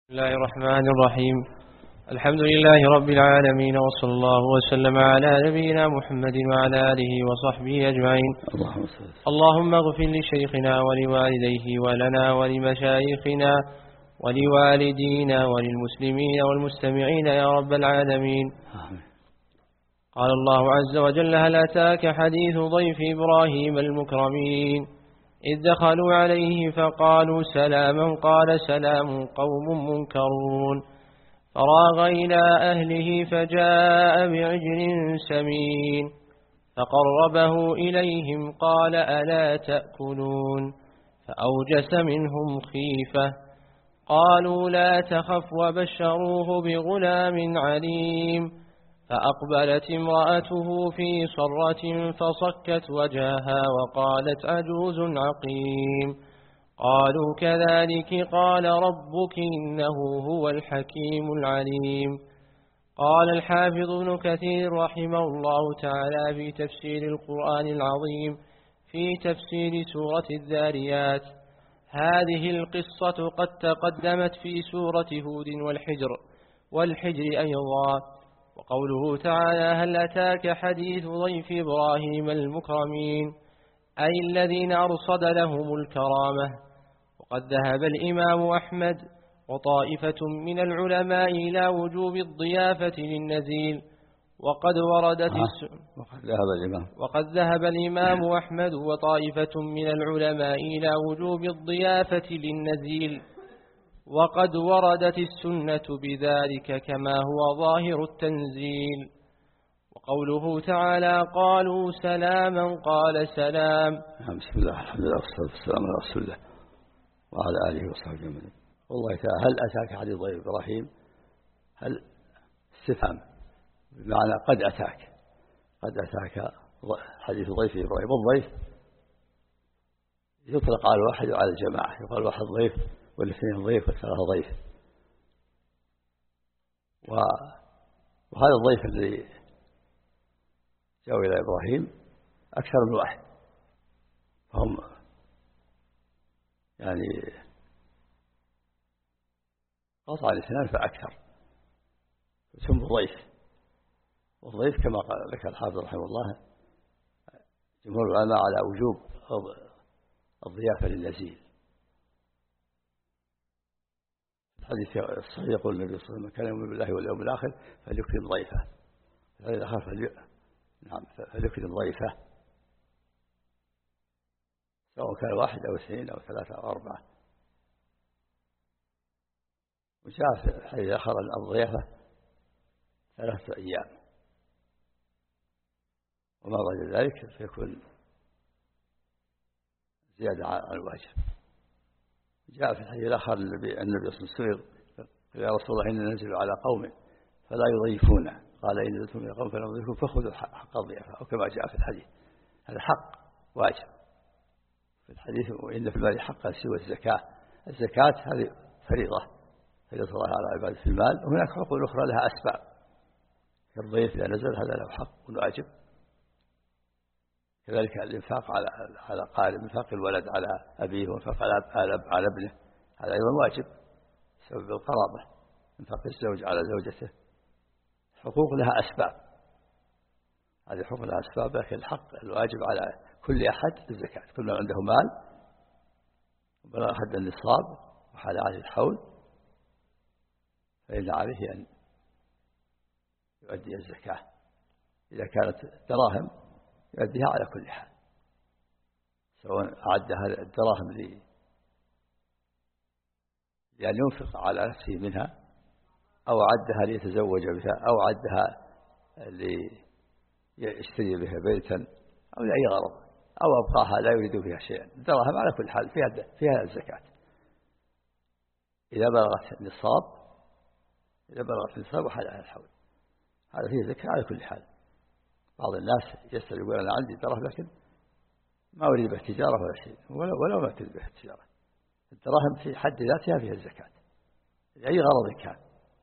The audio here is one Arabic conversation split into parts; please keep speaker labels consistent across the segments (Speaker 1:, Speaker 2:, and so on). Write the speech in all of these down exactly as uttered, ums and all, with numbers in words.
Speaker 1: بسم الله الرحمن الرحيم. الحمد لله رب العالمين، وصلى الله وسلم على نبينا محمد وعلى آله وصحبه أجمعين. اللهم اغفر لشيخنا ولوالديه ولنا ولمشايخنا ولوالدينا وللمسلمين والمستمعين يا رب العالمين. قال الله عز وجل: هل أتاك حديث ضيف إبراهيم المكرمين إذ دخلوا عليه فقالوا سلاما قال سلام قوم منكرون فراغ إلى أهله فجاء بعجل سمين فقربه إليهم قال ألا تأكلون فأوجس منهم خيفة قالوا لا تخف وبشروه بغلام عليم فأقبلت امرأته في صرة فصكت وجهها وقالت عجوز عقيم قالوا كذلك قال ربك إنه هو الحكيم العليم. قال الحافظ ابن كثير رحمه الله تعالى في تفسير القرآن العظيم في تفسير سورة الذاريات: هذه القصة قد تقدمت في سورة هود والحجر والحجر أيضا. وقوله تعالى: هل أتاك حديث ضيف إبراهيم المكرمين، أي الذين أرصد لهم الكرامة. وقد ذهب الإمام أحمد وطائفة من العلماء إلى وجوب الضيافة للنزيل، وقد وردت
Speaker 2: وقد ذهب الإمام
Speaker 1: وقد ذهب الإمام أحمد وطائفة من العلماء إلى وجوب الضيافة للنزيل، وقد وردت السنة بذلك كما هو ظاهر التنزيل. وقوله تعالى: قالوا سلاما قال سلام.
Speaker 2: بسم الله الحمد لله والصلاة والسلام على رسول الله وعلى آله وصحبه أجمعين. والله تعالى: هل أتاك حديث ضيف إبراهيم؟ هل استفهام بمعنى قد أتاك قد أتاك حديث ضيف إبراهيم. والضيف يطلق على الواحد وعلى الجماعة، يقال واحد ضيف والاثنين ضيف والثلاثة ضيف. وهذا الضيف الذي جاءوا إلى إبراهيم أكثر من واحد، فهم يعني قطع الاثنان فأكثر، ثم ضيف. والضيف كما قال لك الحافظ رحمه الله جمهور العلماء على وجوب الضيافة للنزيل. الحديث الصحيح يقول النبي صلى الله عليه وسلم: كان يؤمن بالله واليوم الآخر فليكرم ضيفه. الحديث الآخر فلي... نعم فليكرم ضيفه، سواء كان واحد أو اثنين أو ثلاثة أو أربعة. وجاء في الحديث الآخر الضيافة ثلاثة أيام، وما بعد ذلك فيكون زيادة عن الواجب. جاء في الحديث الآخر النبي صلى الله عليه وسلم: قال يا رسول الله إننا ننزل على قوم فلا يضيفونا، قال إن نزلتم إلى قوم فلا يضيفون فخذوا حق الضيافة، أو كما جاء في الحديث. هذا حق واجب في الحديث: وإن في المال حقا سوى الزكاة. الزكاة هذه فريضة فريضة الله على عباده في المال، وهناك حقوق أخرى لها أسباب، كالضيف إذا نزل هذا له حق واجب. كذلك الإنفاق على على قارب، إنفاق الولد على أبيه وإنفاق على ابنه، هذا أيضا واجب بسبب القرابة. إنفاق الزوج على زوجته حقوق لها أسباب، هذه حقوق لها أسباب. لكن الحق الواجب على كل أحد الزكاة. كل من عنده مال وبلغ حد النصاب وحال عليه الحول فإن عليه أن يؤدي الزكاة. إذا كانت دراهم يؤديها على كل حال، سواء أعد هذه الدراهم لي لأن ينفق على نفسه منها، أو أعدها ليتزوج بها، أو أعدها ليشتري بها بيتا، أو لأي غرض، أو أبقاها لا يريد فيها شيئا. الدراهم على كل حال فيها فيها الزكاة إذا بلغت النصاب إذا بلغت النصاب وحال على الحول، هذا فيه زكاة على كل حال. بعض الناس يسأل يقول: أنا عندي دراهم لكن ما أريد به تجارة ولا شيء، ولو ما تريد به التجارة. الدراهم في حد ذاتها فيها الزكاة لأي غرض كان.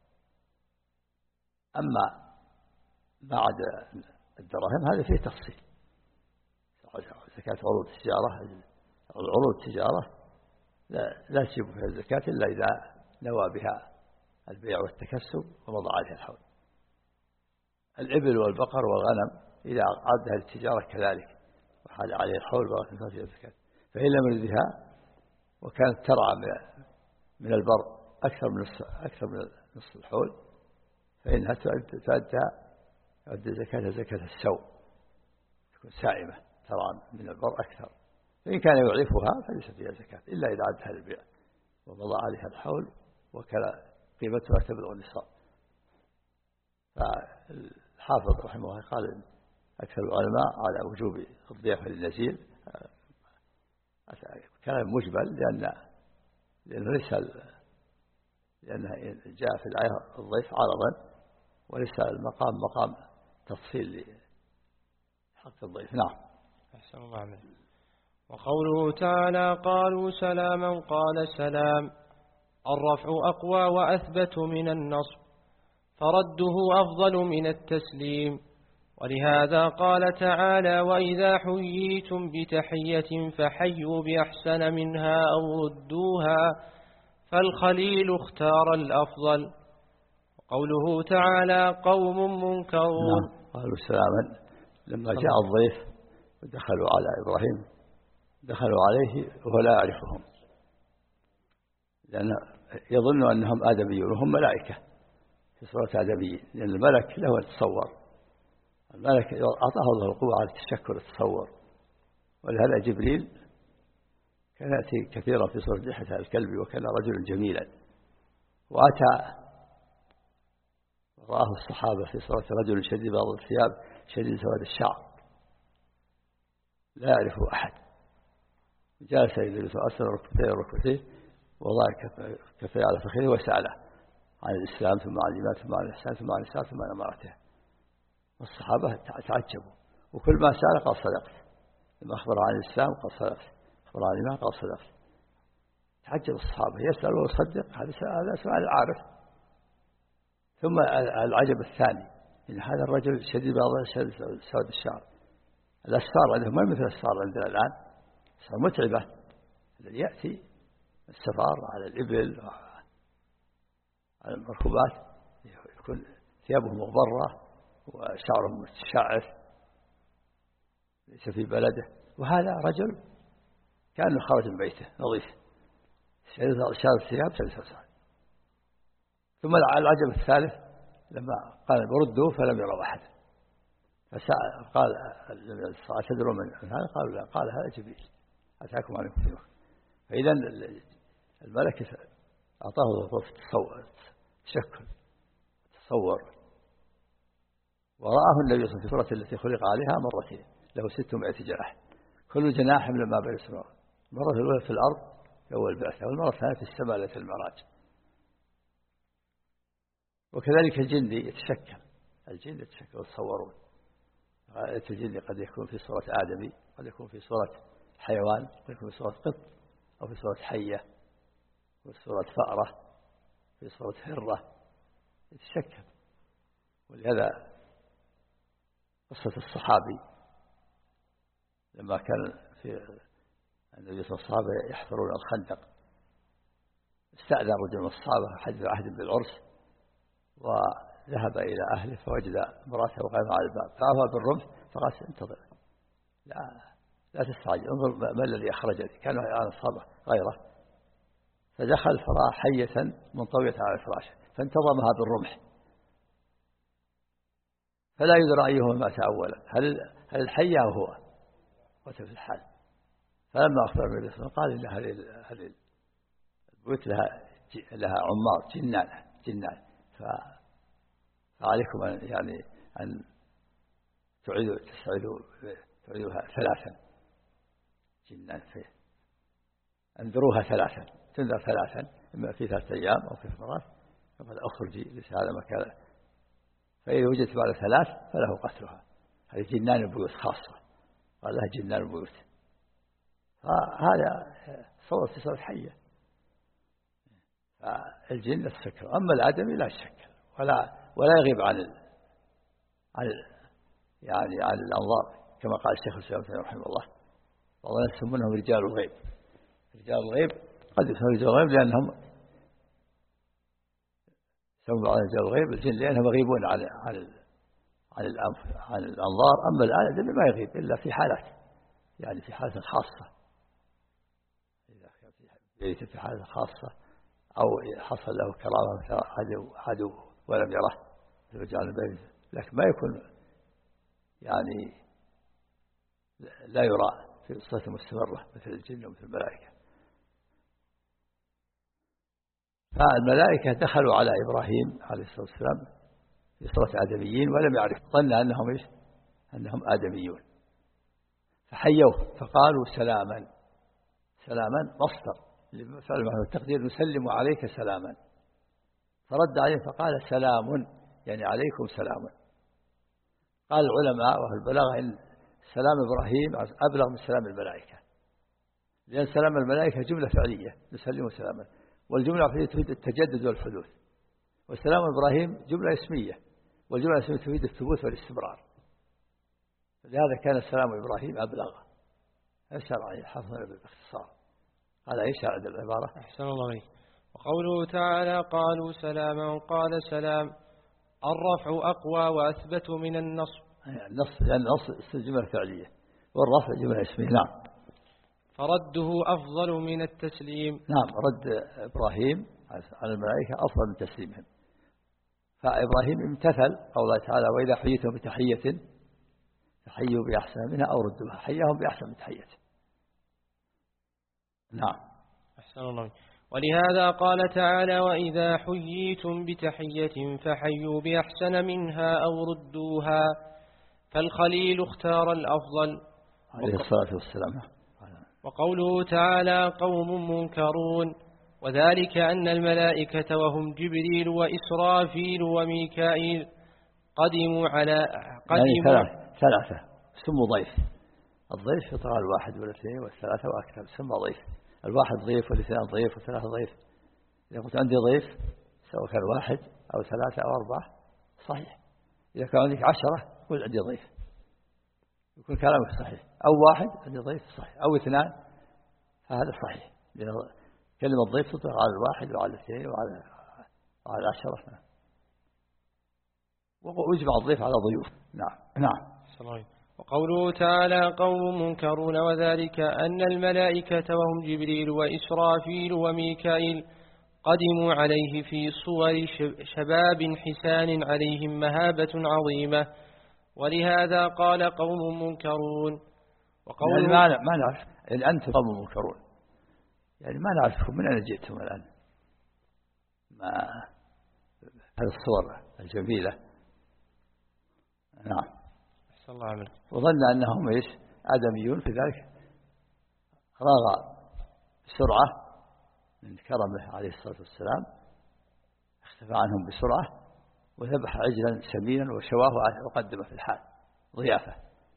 Speaker 2: أما ما عدا الدراهم هذا فيه تفصيل. زكاة عروض التجارة عروض التجارة لا, لا تجب فيها الزكاة إلا إذا نوى بها البيع والتكسب ومضى عليها الحول. الإبل والبقر والغنم إذا عدها للتجارة كذلك وحال عليه الحول بغت من فاتها الزكاة. فإن لم يردها وكانت ترعى من البر أكثر من أكثر من نصف الحول فإنها تؤدى تؤدي زكاة زكاة السوء، تكون سائمة ترعى من البر أكثر. فإن كان يعرفها فليس فيها زكاة إلا إذا عدها للبيع ومضى عليها الحول وكان قيمتها تبلغ النصاب. فالحافظ رحمه الله قال إن أكثر العلماء على وجوب الضيافة للنزيل كلام مجمل لأن لأنه ليس لأنه جاء في الآية الضيف عرضا وليس المقام مقام تفصيل لحق الضيف. نعم.
Speaker 1: أحسن الله عليك. وقوله تعالى قالوا سلاما قال سلام، الرفع أقوى وأثبت من النصب فرده أفضل من التسليم، ولهذا قال تعالى وإذا حييتم بتحية فحيوا بأحسن منها أو ردوها، فالخليل اختار الأفضل. وقوله تعالى قوم منكرون.
Speaker 2: نعم. قالوا سلاما لما جاء الضيف ودخلوا على إبراهيم دخلوا عليه وهو لا يعرفهم لأن يظن أنهم آدميون وهم ملائكة في صورة آدميين، لأن الملك له يتصور، الملك أعطاه الله القوة على التشكل والتصور، ولهذا جبريل كان يأتي كثيرا في صورة دحية الكلب وكان رجلا جميلا، وأتى رآه الصحابة في صورة رجل شديد بياض الثياب شديد سواد الشعر لا يعرفه أحد، جالس يجلس أسر ركبتيه ركبتيه وضع كفيه على فخذه وسأله عن الإسلام ثم عن الإيمان ثم عن الإحسان ثم عن الإسلام ثم عن أمارته. والصحابة تعجبوا وكل ما سأل قال صدقت، لما أخبر عن الإسلام قال صدقت، أخبر عن الإيمان قال صدقت. تعجب الصحابة يسأل ويصدق، هذا سؤال العارف. ثم العجب الثاني إن هذا الرجل شديد بياض شديد سواد الشعر، الأسفار عندهم ما مثل الأسفار عندنا الآن، أسفار متعبة الذي يأتي السفار على الإبل وعلى المركوبات يكون ثيابه مغبرة وشعره متشعث ليس في بلده، وهذا رجل كأنه خرج من بيته نظيف شاد الثياب شاد. ثم العجب الثالث لما قال بردوا فلم يروا أحد، فسأل قال أتدرون من هذا؟ قالوا لا، قال هذا جبريل أتاكم عليكم فيه. فإذا الملك أعطاه الظرف تصور تشكل تصور، ورآه النبي صلى الله عليه وسلم في الصورة التي خلق عليها مرتين له ستمائة جناح كل جناح من ما بين السماء، مرة الأولى في الأرض أول البعثة والمرة الثانية في السماء ليلة المعراج. وكذلك الجن يتشكل، الجن يتشكل وتصورون، الجن قد يكون في صورة آدمي، قد يكون في صورة حيوان، قد يكون في صورة قط، أو في صورة حية، أو في صورة فأرة، في صورة هرة، يتشكل. ولهذا قصة الصحابي لما كان في النبي صلى الله عليه وسلم يحفرون الخندق استأذن رجل من الصحابة حدث عهد بالعرس وذهب إلى أهله فوجد امرأته قائمة على الباب فأوى بالرمح فقال انتظر لا لا تستعجل انظر ما الذي أخرجني، كان على الصبح غيره، فدخل فرأى حية منطوية على الفراش فانتظمها بالرمح فلا يدرى أيهما مات أولا، هل هل الحية أو هو وفي الحال. فلما أخبر النبي صلى الله عليه وسلم قال إن هذه البيوت لها لها عمار جنان جنان فعليكم أن يعني أن تعيدوا تستعيدوا تعيدوها ثلاثا جنان فيه انذروها ثلاثا تنذر ثلاثا إما في ثلاثة أيام أو في مرات فقد أخرجي ليس هذا مكان، فإذا وجدت بعد ثلاث فله قتلها. هذه جنان البيوت خاصة قال لها جنان البيوت، فهذا صور في صورة حية. فالجن يتشكل، أما الآدمي لا يتشكل ولا ولا يغيب عن ال... عن ال... يعني عن الأنظار كما قال الشيخ الإسلام رحمه الله والله يسمونهم رجال الغيب. رجال الغيب قد يسمون رجال الغيب لأنهم يستولون على رجال الغيب الجن لأنهم يغيبون عن عن عن الأنف عن الأنظار. أما الآدمي ما يغيب إلا في حالات، يعني في حالة خاصة، إذا كان في في حالة خاصة أو حصل له كرامة عدو عدو ولم يره فجعل البيت، لكن ما يكون يعني لا يرى في صفة مستمرة مثل الجن ومثل الملائكة. فالملائكة دخلوا على إبراهيم عليه الصلاة والسلام في صورة آدميين ولم يعرف، ظن أنهم إيش؟ أنهم آدميون، فحيوه فقالوا سلاما. سلاما مصدر فعل معنى التقدير نسلم عليك سلاما، فرد عليه فقال سلام يعني عليكم سلام. قال العلماء وأهل البلاغة إن سلام إبراهيم أبلغ من سلام الملائكة، لأن سلام الملائكة جملة فعلية نسلم سلاما، والجملة الفعلية تفيد التجدد والحدوث، وسلام إبراهيم جملة اسمية، والجملة الاسمية تفيد الثبوت والاستمرار، لهذا كان سلام إبراهيم أبلغ. الشرع حفظنا باختصار. هذا ايش هذا العبارة؟
Speaker 1: أحسن الله عليك. وقوله تعالى قالوا سلاما قال سلام، الرفع أقوى وأثبت من النصب.
Speaker 2: النصب لأن النصب جملة فعلية والرفع جملة اسمية. نعم.
Speaker 1: فرده أفضل من التسليم.
Speaker 2: نعم، رد إبراهيم على الملائكة أفضل من تسليمهم. فإبراهيم امتثل قول الله تعالى وإذا حييتم بتحية فحيوا بأحسن منها أو ردوها، حياهم بأحسن من تحيته. نعم.
Speaker 1: أحسن الله. ولهذا قال تعالى وإذا حييتم بتحية فحيوا بأحسن منها أو ردوها، فالخليل اختار الأفضل
Speaker 2: عليه الصلاة والسلام.
Speaker 1: وقوله تعالى قوم منكرون، وذلك أن الملائكة وهم جبريل وإسرافيل وميكائيل قدموا على قدموا
Speaker 2: يعني ثلاثة, ثلاثة سموا ضيف. الضيف يطغى الواحد والاثنين والثلاثة وأكثر سمى ضيف. الواحد ضيف والاثنين ضيف والثلاثة ضيف. إذا قلت عندي ضيف سواء كان واحد أو ثلاثة أو أربعة صحيح. إذا كان عندك عشرة قل عندي ضيف يكون كلامك صحيح، أو واحد عندي ضيف صحيح، أو اثنان فهذا صحيح، لأن كلمة ضيف تطلق على الواحد وعلى الاثنين وعلى وعلى العشرة. ويجمع الضيف على ضيوف. نعم. نعم.
Speaker 1: وقوله تعالى قوم منكرون، وذلك أن الملائكة وهم جبريل وإسرافيل وميكائيل قدموا عليه في صور شباب حسان عليهم مهابة عظيمة، ولهذا قال قوم منكرون.
Speaker 2: وقوله يعني ما ما نعرف إن أنتم قوم منكرون، يعني ما نعرفكم من أين جئتم الآن، ما هذه الصور الجميلة. نعم.
Speaker 1: الله عملك.
Speaker 2: وظن أنهم إيش آدميون، في ذلك راغ بسرعة من كرمه عليه الصلاة والسلام، اختفى عنهم بسرعة وذبح عجلا سمينا وشواه وقدمه في الحال ضيافة.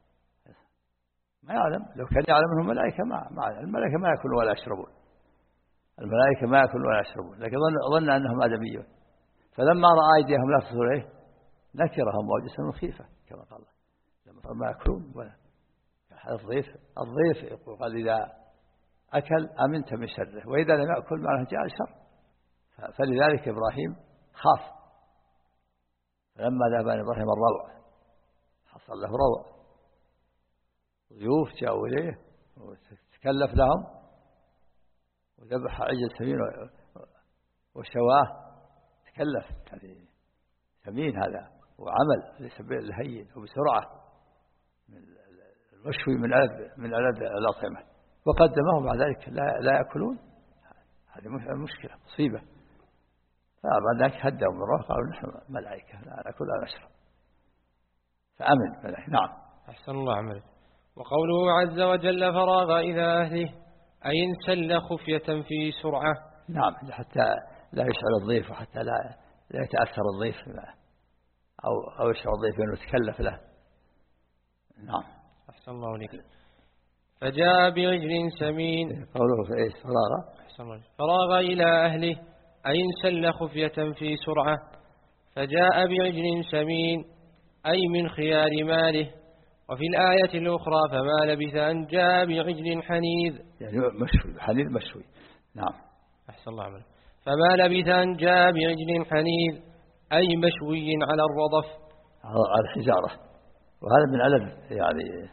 Speaker 2: ما يعلم، لو كان يعلم أنهم ملائكة ما ما الملائكة ما يأكلون ولا يشربون، الملائكة ما يأكلون ولا يشربون، لكن ظن, ظن أنهم آدميون، فلما رأى أيديهم لا تصل إليه نكرهم وأوجسهم خيفة كما قال الله، ما يأكلون ولا الضيف. الضيف قال إذا أكل أمنت من شره، وإذا لم يأكل معناه جاء الشر. فلذلك إبراهيم خاف، فلما ذهب إبراهيم الروع حصل له روع، ضيوف جاءوا إليه وتكلف لهم وذبح عجل سمين وشواه، تكلف هذه سمين هذا وعمل ليس بالهين وبسرعة المشوي من ألد من ألد الأطعمة، وقدمهم بعد ذلك لا لا يأكلون. هذه مشكلة مصيبة. فبعد ذلك هدوا من روح قالوا نحن ملائكة لا نأكل ولا نشرب، فأمن ملائكة. نعم.
Speaker 1: أحسن الله عملك. وقوله عز وجل فراغ إلى أهله أي انسل خفية في سرعة.
Speaker 2: نعم، حتى لا يشعر الضيف وحتى لا لا يتأثر الضيف أو أو يشعر الضيف أنه يتكلف له. نعم.
Speaker 1: أحسن الله عليك. فجاء بعجل سمين.
Speaker 2: قوله في إيش فراغ.
Speaker 1: أحسن الله. فراغ إلى أهله أي انسل خفية في سرعة. فجاء بعجل سمين أي من خيار ماله. وفي الآية الأخرى فما لبث أن جاء بعجل حنيذ،
Speaker 2: يعني مشوي حنيذ مشوي. نعم.
Speaker 1: أحسن الله عمله. فما لبث أن جاء بعجل حنيذ أي مشوي على الرضف
Speaker 2: على الحجارة. وهذا من ألذ يعني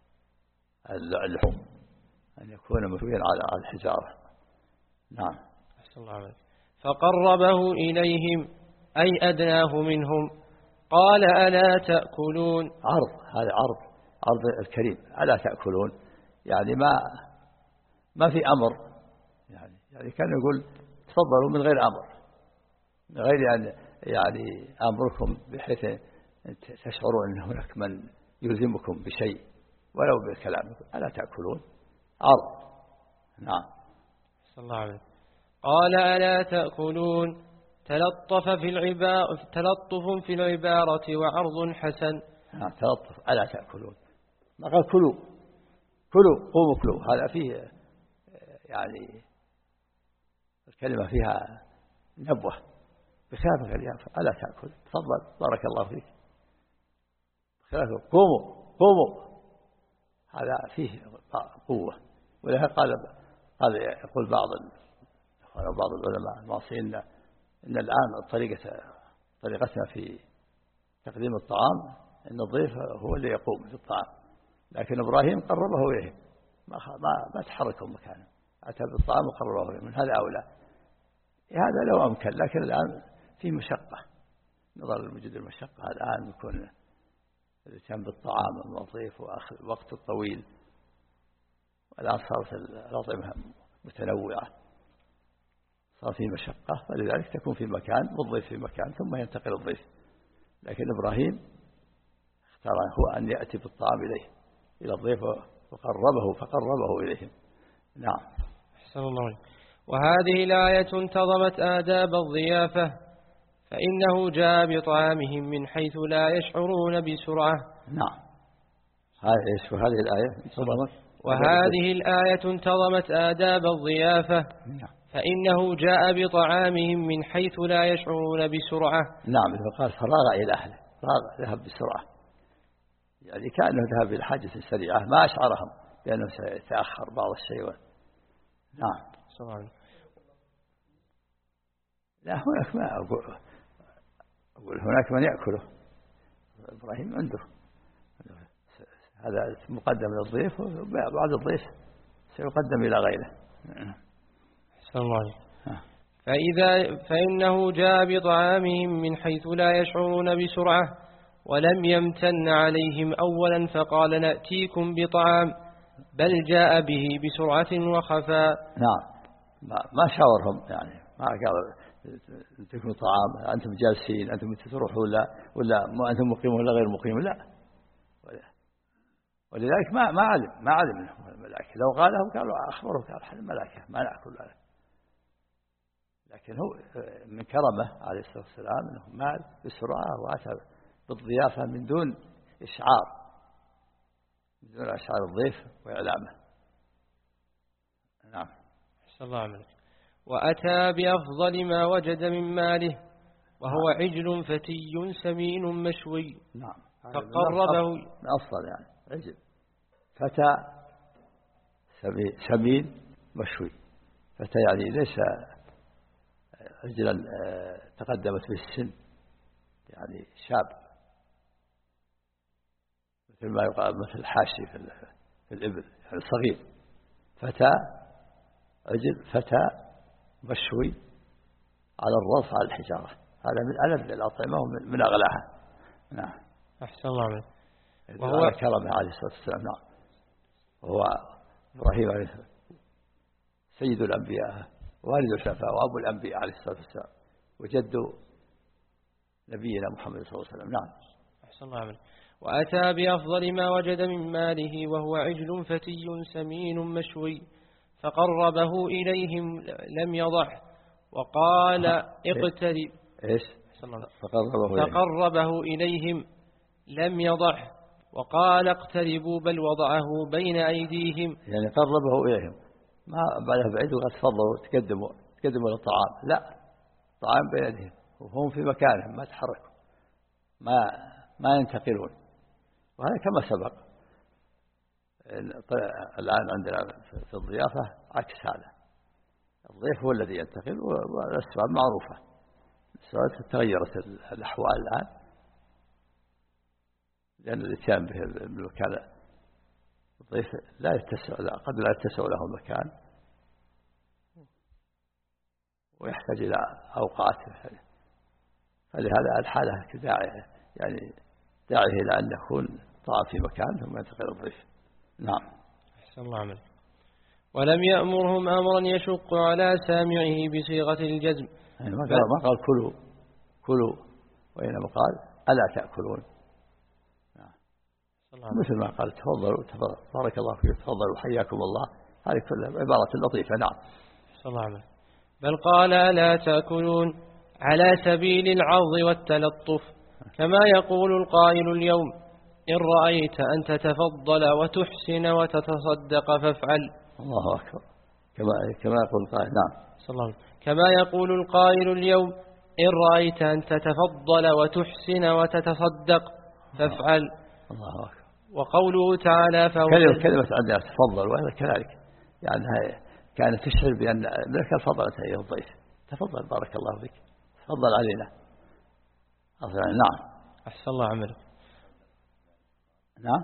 Speaker 2: اللحوم أن يكون مشويا على الحجارة. نعم.
Speaker 1: أحسن الله عليك. فقربه إليهم أي أدناه منهم قال ألا تأكلون.
Speaker 2: عرض، هذا عرض عرض الكريم، ألا تأكلون يعني ما ما في أمر، يعني يعني كان يقول تفضلوا من غير أمر، من غير أن يعني أمركم بحيث تشعروا أن هناك من يلزمكم بشيء ولو بالكلام. ألا تأكلون عرض. نعم.
Speaker 1: صلى الله عليه. قال ألا تأكلون تلطف في العبارة تلطف في العبارة وعرض حسن.
Speaker 2: نعم تلطف. ألا تأكلون ما قال كلوا كلوا قوموا كلوا، هذا فيه يعني الكلمة فيها نبوة بخلاف اليافة. ألا تأكل تفضل بارك الله فيك، بخلافه قوموا قوموا هذا فيه قوة. ولهذا قال قال يقول بعض بعض العلماء المعاصرين إن الآن طريقة طريقتنا في تقديم الطعام إن الضيف هو اللي يقوم في الطعام، لكن إبراهيم قربه إليه ما ما ما تحركوا مكانه، أتى بالطعام وقربه إليه. من هذا أولى، هذا لو أمكن، لكن الآن في مشقة، نظر لوجود المشقة الآن يكون الاتيان بالطعام والضيف ووقت الطويل، والآن صارت الأطعمة متنوعة، صار في مشقة، فلذلك تكون في مكان والضيف في مكان ثم ينتقل الضيف. لكن إبراهيم اختار هو أن يأتي بالطعام إليه إلى الضيف وقربه فقربه إليهم. نعم.
Speaker 1: أحسن الله عليك. وهذه الآية انتظمت آداب الضيافة، فإنه جاء بطعامهم من حيث لا يشعرون بسرعة.
Speaker 2: نعم. هذه ايش هذه الآية انتظمت؟
Speaker 1: وهذه الآية انتظمت آداب الضيافة.
Speaker 2: نعم.
Speaker 1: فإنه جاء بطعامهم من حيث لا يشعرون بسرعة.
Speaker 2: نعم. فقال فراغ إلى أهله، فراغ ذهب بسرعة، يعني كأنه ذهب إلى حاجة سريعة ما أشعرهم بأنه سيتأخر بعض الشيء. نعم.
Speaker 1: صحيح.
Speaker 2: لا هناك ما أقول أقول هناك من يأكله، إبراهيم عنده هذا مقدم للضيف وبعد الضيف سيقدم إلى غيره.
Speaker 1: أحسن الله عليك. فإذا فإنه جاء بطعامهم من حيث لا يشعرون بسرعة ولم يمتن عليهم أولا فقال نأتيكم بطعام، بل جاء به بسرعة وخفاء.
Speaker 2: نعم. ما شاورهم، يعني ما قال تكون طعام أنتم جالسين أنتم تروحوا ولا ولا ما أنتم مقيمون ولا غير مقيمون، لا. ولذلك ما ما علم ما علم منهم الملائكة، لو قالهم قالوا أخبروا قال الملائكة ما نأكل هذا. لكن هو من كرمه عليه الصلاة والسلام أنه مال بسرعة وأتى بالضيافة من دون إشعار، من دون إشعار الضيف وإعلامه. نعم.
Speaker 1: أحسن الله عليك. وأتى بأفضل ما وجد من ماله وهو
Speaker 2: نعم.
Speaker 1: عجل فتي سمين مشوي.
Speaker 2: نعم.
Speaker 1: فقربه
Speaker 2: من أفضل يعني عجل فتى سمين مشوي. فتى يعني ليس رجلا تقدمت به السن، يعني شاب مثل ما يقال مثل الحاشي في الإبل، يعني صغير. فتى عجل فتى مشوي على الرص على الحجارة، هذا من ألذ الأطعمة ومن أغلاها. نعم.
Speaker 1: أحسن الله عليك.
Speaker 2: وهو كرمه عليه الصلاة والسلام. نعم. وهو إبراهيم عليه السلام سيد الأنبياء والد الشفاء وأبو الأنبياء عليه الصلاة والسلام وجد نبينا محمد صلى الله عليه وسلم. نعم.
Speaker 1: أحسن الله عليك. وأتى بأفضل ما وجد من ماله وهو عجل فتي سمين مشوي فقربه إليهم لم يضح وقال اقترب.
Speaker 2: إيش؟
Speaker 1: فقربه, فقربه إليهم لم يضح وقال اقتربوا بل وضعه بين أيديهم،
Speaker 2: يعني قربه إليهم ما بعدها بعيد وقد تفضلوا تقدموا تقدموا للطعام، لا، طعام بين أيديهم وهم في مكانهم ما تحركوا ما ما ينتقلون. وهذا كما سبق. الآن عندنا في الضيافة عكس هذا، الضيف هو الذي ينتقل والأسباب معروفة، تغيرت الأحوال الآن، لأن الإتيان به بالمكان الضيف لا يتسع، قد لا يتسع له المكان ويحتاج إلى أوقات، فلهذا الحالة داعية يعني داعيه إلى أن يكون طاف في مكان ثم ينتقل الضيف. نعم.
Speaker 1: أحسن الله عمل. ولم يأمرهم أمرا يشق على سامعه بصيغة الجزم،
Speaker 2: يعني ما قال ما قال كلوا كلوا، وإنما قال ألا تأكلون. نعم. مثل ما قال تفضلوا بارك الله فيكم، تفضلوا حياكم الله، هذه كلها عبارة لطيفة. نعم.
Speaker 1: أحسن الله عمل. بل قال ألا تأكلون على سبيل العرض والتلطف، كما يقول القائل اليوم إن رأيت أن تتفضل وتحسن وتتصدق فافعل.
Speaker 2: الله أكبر. كما كما يقول القائل. نعم.
Speaker 1: صلى الله عليه وسلم. كما يقول القائل اليوم إن رأيت أن تتفضل وتحسن وتتصدق فافعل.
Speaker 2: الله أكبر.
Speaker 1: وقوله تعالى
Speaker 2: كلمة كلمة عندها تفضل، وهذا كذلك يعني كانت تشعر بأن لك الفضل أيها الضيف، تفضل بارك الله فيك، تفضل علينا. نعم.
Speaker 1: أحسن الله عملك.
Speaker 2: نعم.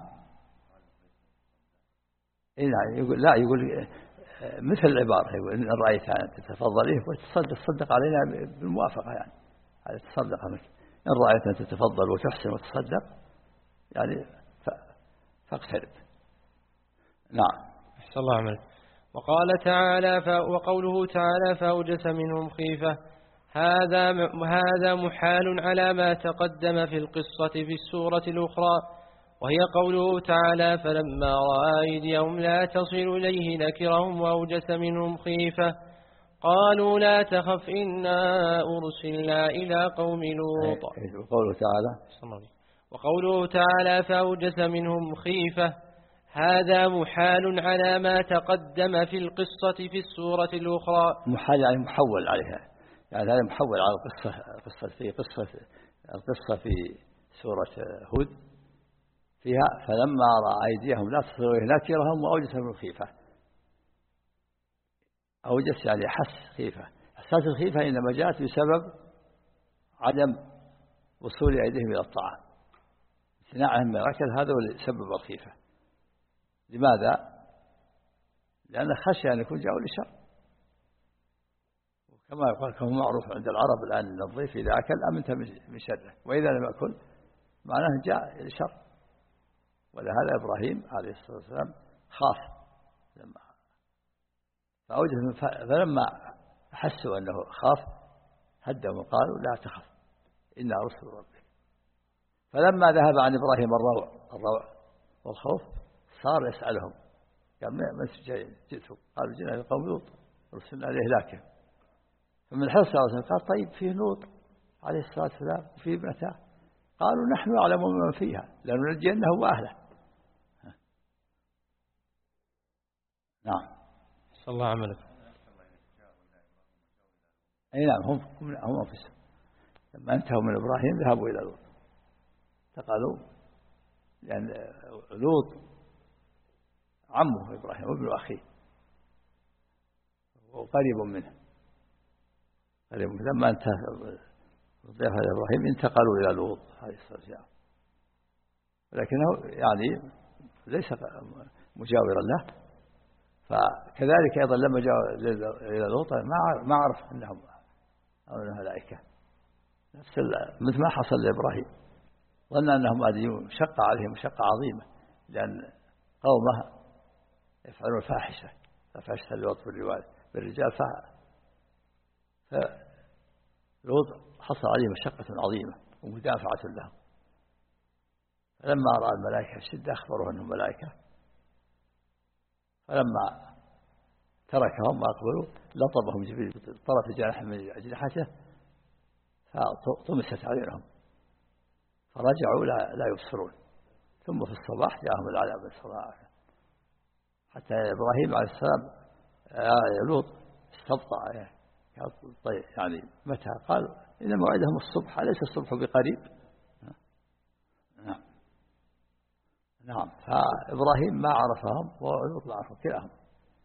Speaker 2: لا يقول لا يقول مثل العبارة، يقول إن رأيت أن تتفضل إيه وتصدق تصدق علينا بالموافقة، يعني هذا تصدق منك. إن رأيت أن تتفضل وتحسن وتصدق يعني فاقترب. نعم.
Speaker 1: أحسن الله عملك. وقال تعالى ف... وقوله تعالى فأوجس منهم خيفة، هذا م... هذا محال على ما تقدم في القصة في السورة الأخرى، وهي قوله تعالى فلما رأى أيديهم لا تصل إليه نكرهم وأوجس منهم خيفة، قالوا لا تخف إنا أرسلنا إلى قوم لوط.
Speaker 2: وقوله تعالى
Speaker 1: وقوله تعالى فأوجس منهم خيفة، هذا محال على ما تقدم في القصة في السورة الأخرى.
Speaker 2: محال يعني محول عليها، يعني هذا محول على القصة قصة في قصة القصة في سورة هود فيها فلما رأى أيديهم لا تصل إليه نكرهم وأوجس منهم خيفة. أوجس يعني حس خيفة، إحساس الخيفة إنما جاءت بسبب عدم وصول أيديهم إلى الطعام، امتناعهم من الأكل، هذا هو اللي سبب الخيفة. لماذا؟ لأن خشي أن يكون جاءوا لشر، وكما يقول كما معروف عند العرب الآن أن الضيف إذا أكل أمنت من شره، وإذا لم يأكل معناه جاء لشر. ولهذا إبراهيم عليه الصلاة والسلام خاف لما فأوجه، فلما حسوا أنه خاف هدهم وقالوا لا تخف إنا رسل ربك. فلما ذهب عن إبراهيم الروع الروع والخوف صار يسألهم، قال من جئتم؟ قالوا جئنا لقوم لوط رسلنا لإهلاكهم. فمن حرص صلى الله عليه وسلم قال طيب فيه لوط عليه الصلاة والسلام وفيه ابنته، قالوا نحن أعلم من فيها لننجينه وأهله. نعم.
Speaker 1: صلى الله عملك.
Speaker 2: أي نعم. هم هم أنفسهم لما انتهوا من إبراهيم ذهبوا إلى لوط، انتقلوا لأن لوط عمه إبراهيم وابن أخيه وقريب منه، قريب منه. لما انتهى الضيافة إبراهيم انتقلوا إلى لوط عليه الصلاة والسلام، ولكنه يعني ليس مجاورا له. فكذلك أيضا لما جاء إلى لوط ما عرف أنهم أنهم ملائكة، نفس مثل ما حصل لإبراهيم، ظن أنهم آدميون، شق عليهم شقة عظيمة لأن قومه يفعلون الفاحشة فاحشة اللوط بالرجال، فلوط حصل عليهم مشقة عظيمة ومدافعة لهم. فلما رأى الملائكة الشدة أخبروا أنهم ملائكة، فلما تركهم وأقبلوا لطبهم جبريل طرف جناح من أجنحته فطمست أعينهم فرجعوا لا, لا يبصرون. ثم في الصباح جاءهم العذاب الصباح، حتى إبراهيم عليه السلام لوط استبطأ يعني متى قال إن موعدهم الصبح أليس الصبح بقريب. نعم. نعم. فإبراهيم ما عرفهم ولوط لا عرفهم، كلاهم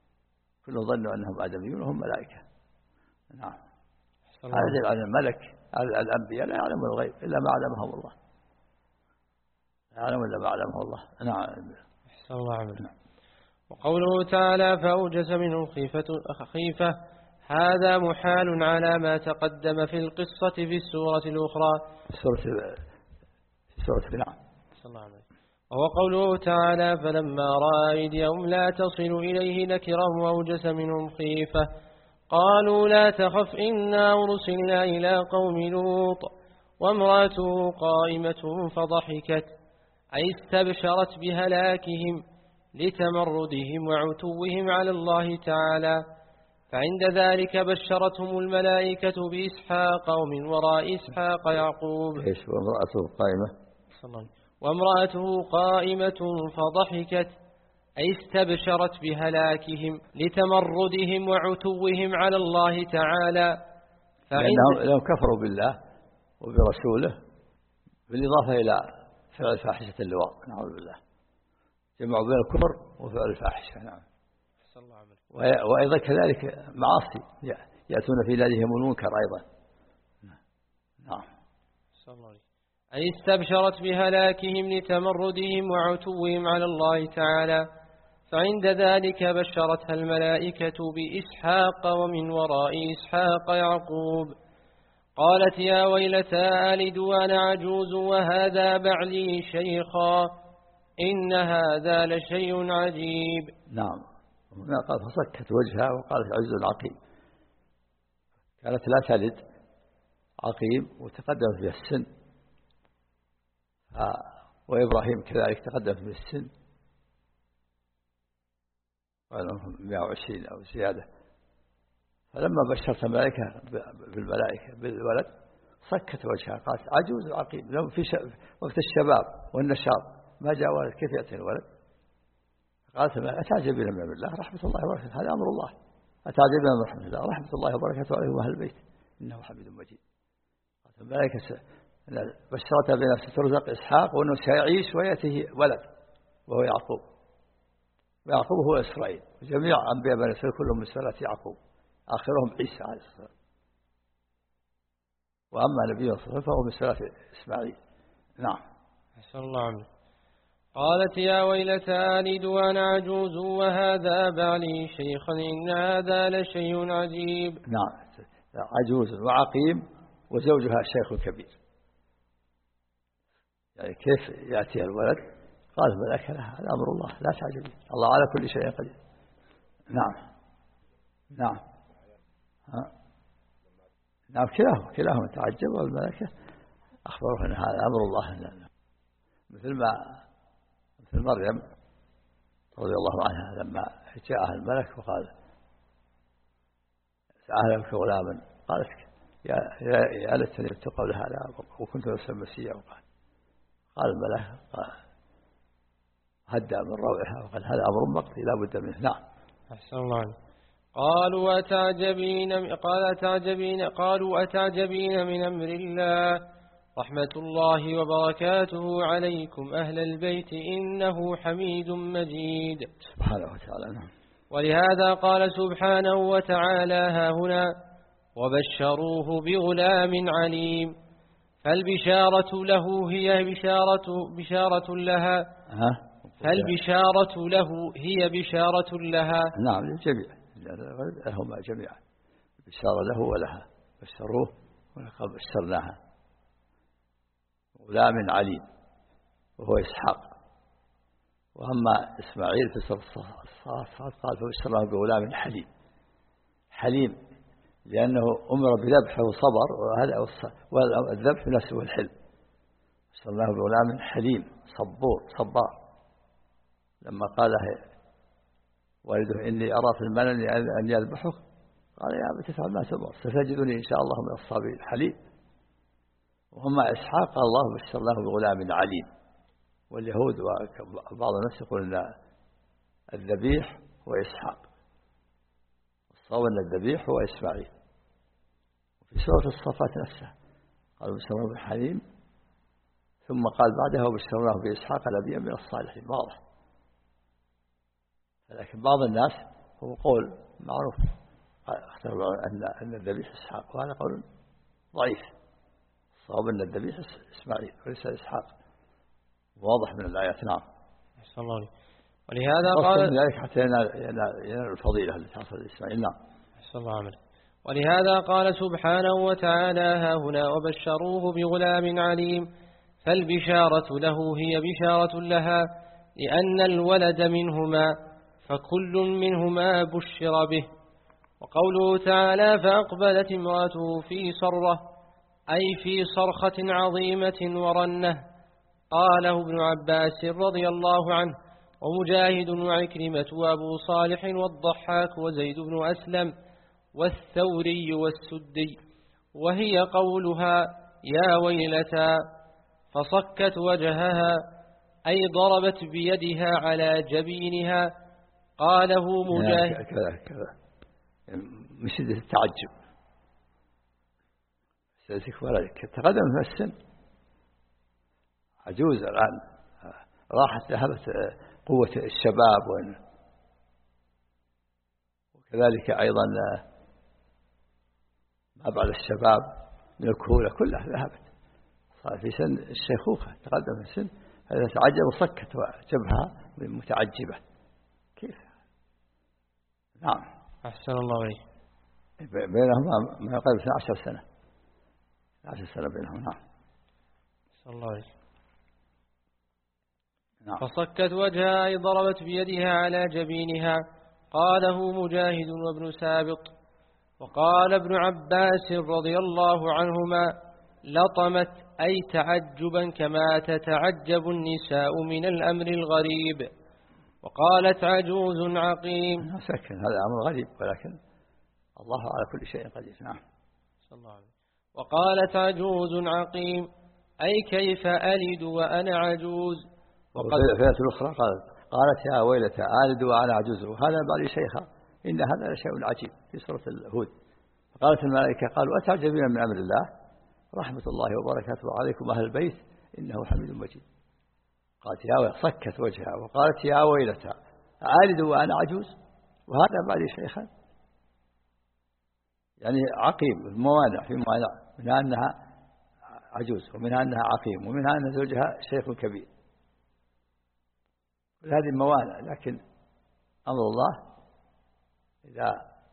Speaker 2: كلهم ظنوا أنهم آدميون وهم ملائكة. نعم. هذا يدل على الملك الأنبياء لا يعلمون الغيب إلا ما علمهم الله، لا يعلمون إلا ما علمه الله. نعم.
Speaker 1: أحسن الله عمله. وقوله تعالى فأوجس منهم خيفة, خيفة هذا محال على ما تقدم في القصة في السورة الأخرى
Speaker 2: سورة سورة نعم.
Speaker 1: أحسن الله عمله. وهو قوله تعالى فلما رأى أيديهم لا تصل إليه نكرهم وأوجس منهم خيفة قالوا لا تخف إنا أرسلنا إلى قوم لوط وامرأته قائمة فضحكت أي استبشرت بهلاكهم لتمردهم وعتوهم على الله تعالى، فعند ذلك بشرتهم الملائكة بإسحاق ومن وراء إسحاق يعقوب.
Speaker 2: إيش وامرأته قائمة
Speaker 1: وامرأته قائمة فضحكت أي استبشرت بهلاكهم لتمردهم وعتوهم على الله تعالى،
Speaker 2: لأنهم كفروا بالله وبرسوله بالإضافة إلى فعل فاحشة اللواط، نعوذ بالله، جمعوا بين الكفر وفعل الفاحشة. نعم. وأيضا كذلك معاصي يأتون في ليلهم المنكر أيضا. نعم.
Speaker 1: أي استبشرت بهلاكهم لتمردهم وعتوهم على الله تعالى، فعند ذلك بشرتها الملائكة بإسحاق ومن وراء إسحاق يعقوب. قالت يا ويلتى ألد وأنا عجوز وهذا بعلي شيخا إن هذا لشيء عجيب.
Speaker 2: نعم. هنا قال فصكت وجهها وقالت عجوز عقيم، كانت لا تلد عقيم وتقدمت بها السن، وإبراهيم كذلك تقدمت بها السن مئة وعشرين أو زيادة، فلما بشرت الملائكة بالملائكة بالولد صكت وجهها قالت عجوز عقيم، لو في وقت الشباب والنشاط ما جاء ولد كيف يأتي الولد؟ قالت أتعجبين من الله رحمة الله وبركاته، هذا أمر الله، أتعجبين من رحمة الله رحمة الله وبركاته عليه وأهل البيت إنه حميد مجيد. الملائكة بشرتها بنفسها ترزق إسحاق وأنه سيعيش ويأتيه ولد وهو يعقوب، ويعقوب هو إسرائيل، وجميع أنبياء بني إسرائيل كلهم من سلالة يعقوب، آخرهم عيسى عليه السلام، وأما نبينا صلى الله عليه وسلم فهو من سلالة إسماعيل. نعم.
Speaker 1: أحسن الله عنه. قالت يا ويلتى ألد وأنا عجوز وهذا بعلي شيخا إن هذا لشيء عجيب.
Speaker 2: نعم. عجوز وعقيم وزوجها شيخ كبير، يعني كيف يأتي الولد؟ قال الملائكة هذا أمر الله لا تعجبي الله على كل شيء قدير. نعم. نعم. ها. نعم كلاهم كلاهم تعجب والملائكة أخبروه أن هذا أمر الله، مثل ما مثل مريم رضي الله عنها لما جاءها الملك وقال سأهلك غلاما قالت يا يا ليتني اتقى قبل هذا وكنت نفسا مسيا، وقال قال الملك هدأ من روعها وقال هذا أمر مقضي لا بد منه. نعم.
Speaker 1: أحسن الله عنه. قالوا أتعجبين قال أتعجبين قالوا أتعجبين من أمر الله رحمة الله وبركاته عليكم أهل البيت إنه حميد مجيد.
Speaker 2: سبحانه وتعالى. نعم.
Speaker 1: ولهذا قال سبحانه وتعالى ها هنا وبشروه بغلام عليم، فالبشارة له هي بشارة بشارة لها فالبشارة له هي بشارة لها.
Speaker 2: نعم للجميع هما جميعا بشارة له ولها، بشروه ولقد بشرناها غلام عليم وهو إسحاق. وأما إسماعيل في سورة الصافات قال فبشرناه بغلام حليم، حليم لأنه أمر بذبحه وصبر، وهذا والذبح نفسه الحلم. بشرناه بغلام حليم صبور صبار، لما قال والده إني أرى في المنام أن يذبحه قال يا أبت افعل ما تؤمر ستجدني إن شاء الله من الصابرين حليم. وهم إسحاق قال الله بشرناه بغلام عليم. واليهود وبعض الناس يقول أن الذبيح هو إسحاق، الصواب أن الذبيح هو إسماعيل. وفي سورة الصفات نفسها قال بشرناه بحليم ثم قال بعدها وبشرناه بإسحاق نبيا من الصالحين، واضح. لكن بعض الناس هو قول معروف اختاروا أن أن الذبيح إسحاق، وهذا قول ضعيف الصواب أن الذبيح إسماعيل وليس إسحاق، واضح من الآيات. نعم.
Speaker 1: أحسن الله عليك. ولهذا قال
Speaker 2: من ذلك حتى ينال الفضيلة التي حصلت لإسماعيل. نعم.
Speaker 1: أحسن الله عليك. ولهذا قال سبحانه وتعالى ها هنا وبشروه بغلام عليم، فالبشارة له هي بشارة لها لأن الولد منهما، فكل منهما بشر به. وقوله تعالى فأقبلت امرأته في صرة أي في صرخة عظيمة ورنة، قاله ابن عباس رضي الله عنه ومجاهد وعكرمة وأبو صالح والضحاك وزيد بن أسلم والثوري والسدي، وهي قولها يا ويلتا، فصكت وجهها أي ضربت بيدها على جبينها، قاله مجاهد
Speaker 2: كذا كذا من شدة التعجب. تقدم في السن، عجوز الآن، راحت ذهبت قوة الشباب، وكذلك أيضا ما بعد الشباب من الكهولة كلها ذهبت، صار في سن الشيخوخة، تقدم في السن، هذا تعجب وصكت وجبهها متعجبة. كيف؟ نعم.
Speaker 1: أحسن الله عليك.
Speaker 2: بينهما ما يقرب اثنتا عشرة سنة، عشر سنة بينهم. نعم.
Speaker 1: أحسن الله عليك.
Speaker 2: نعم.
Speaker 1: فصكت وجهها أي ضربت بيدها على جبينها، قاله مجاهد وابن سابط. وقال ابن عباس رضي الله عنهما لطمت أي تعجبا كما تتعجب النساء من الأمر الغريب. وقالت عجوز عقيم.
Speaker 2: سكن، هذا أمر غريب ولكن الله على كل شيء قدير. نعم.
Speaker 1: صلى الله عليه وسلم. وقالت عجوز عقيم أي كيف ألد وأنا عجوز.
Speaker 2: وفي الآية الأخرى قالت قالت يا ويلتى آلد وأنا عجوز وهذا بعد شيخا إن هذا شيء عجيب في سورة الهود. فقالت الملائكة قالوا أتعجبين من أمر الله رحمة الله وبركاته عليكم أهل البيت إنه حميد مجيد. قالت يا ويلتى، صكت وجهها وقالت يا ويلتى آلد وأنا عجوز وهذا بعد شيخا، يعني عقيم. الموانع في موانع، منها أنها عجوز ومنها أنها عقيم ومنها أن زوجها شيخ كبير، هذه الموانع. لكن أمر الله إذا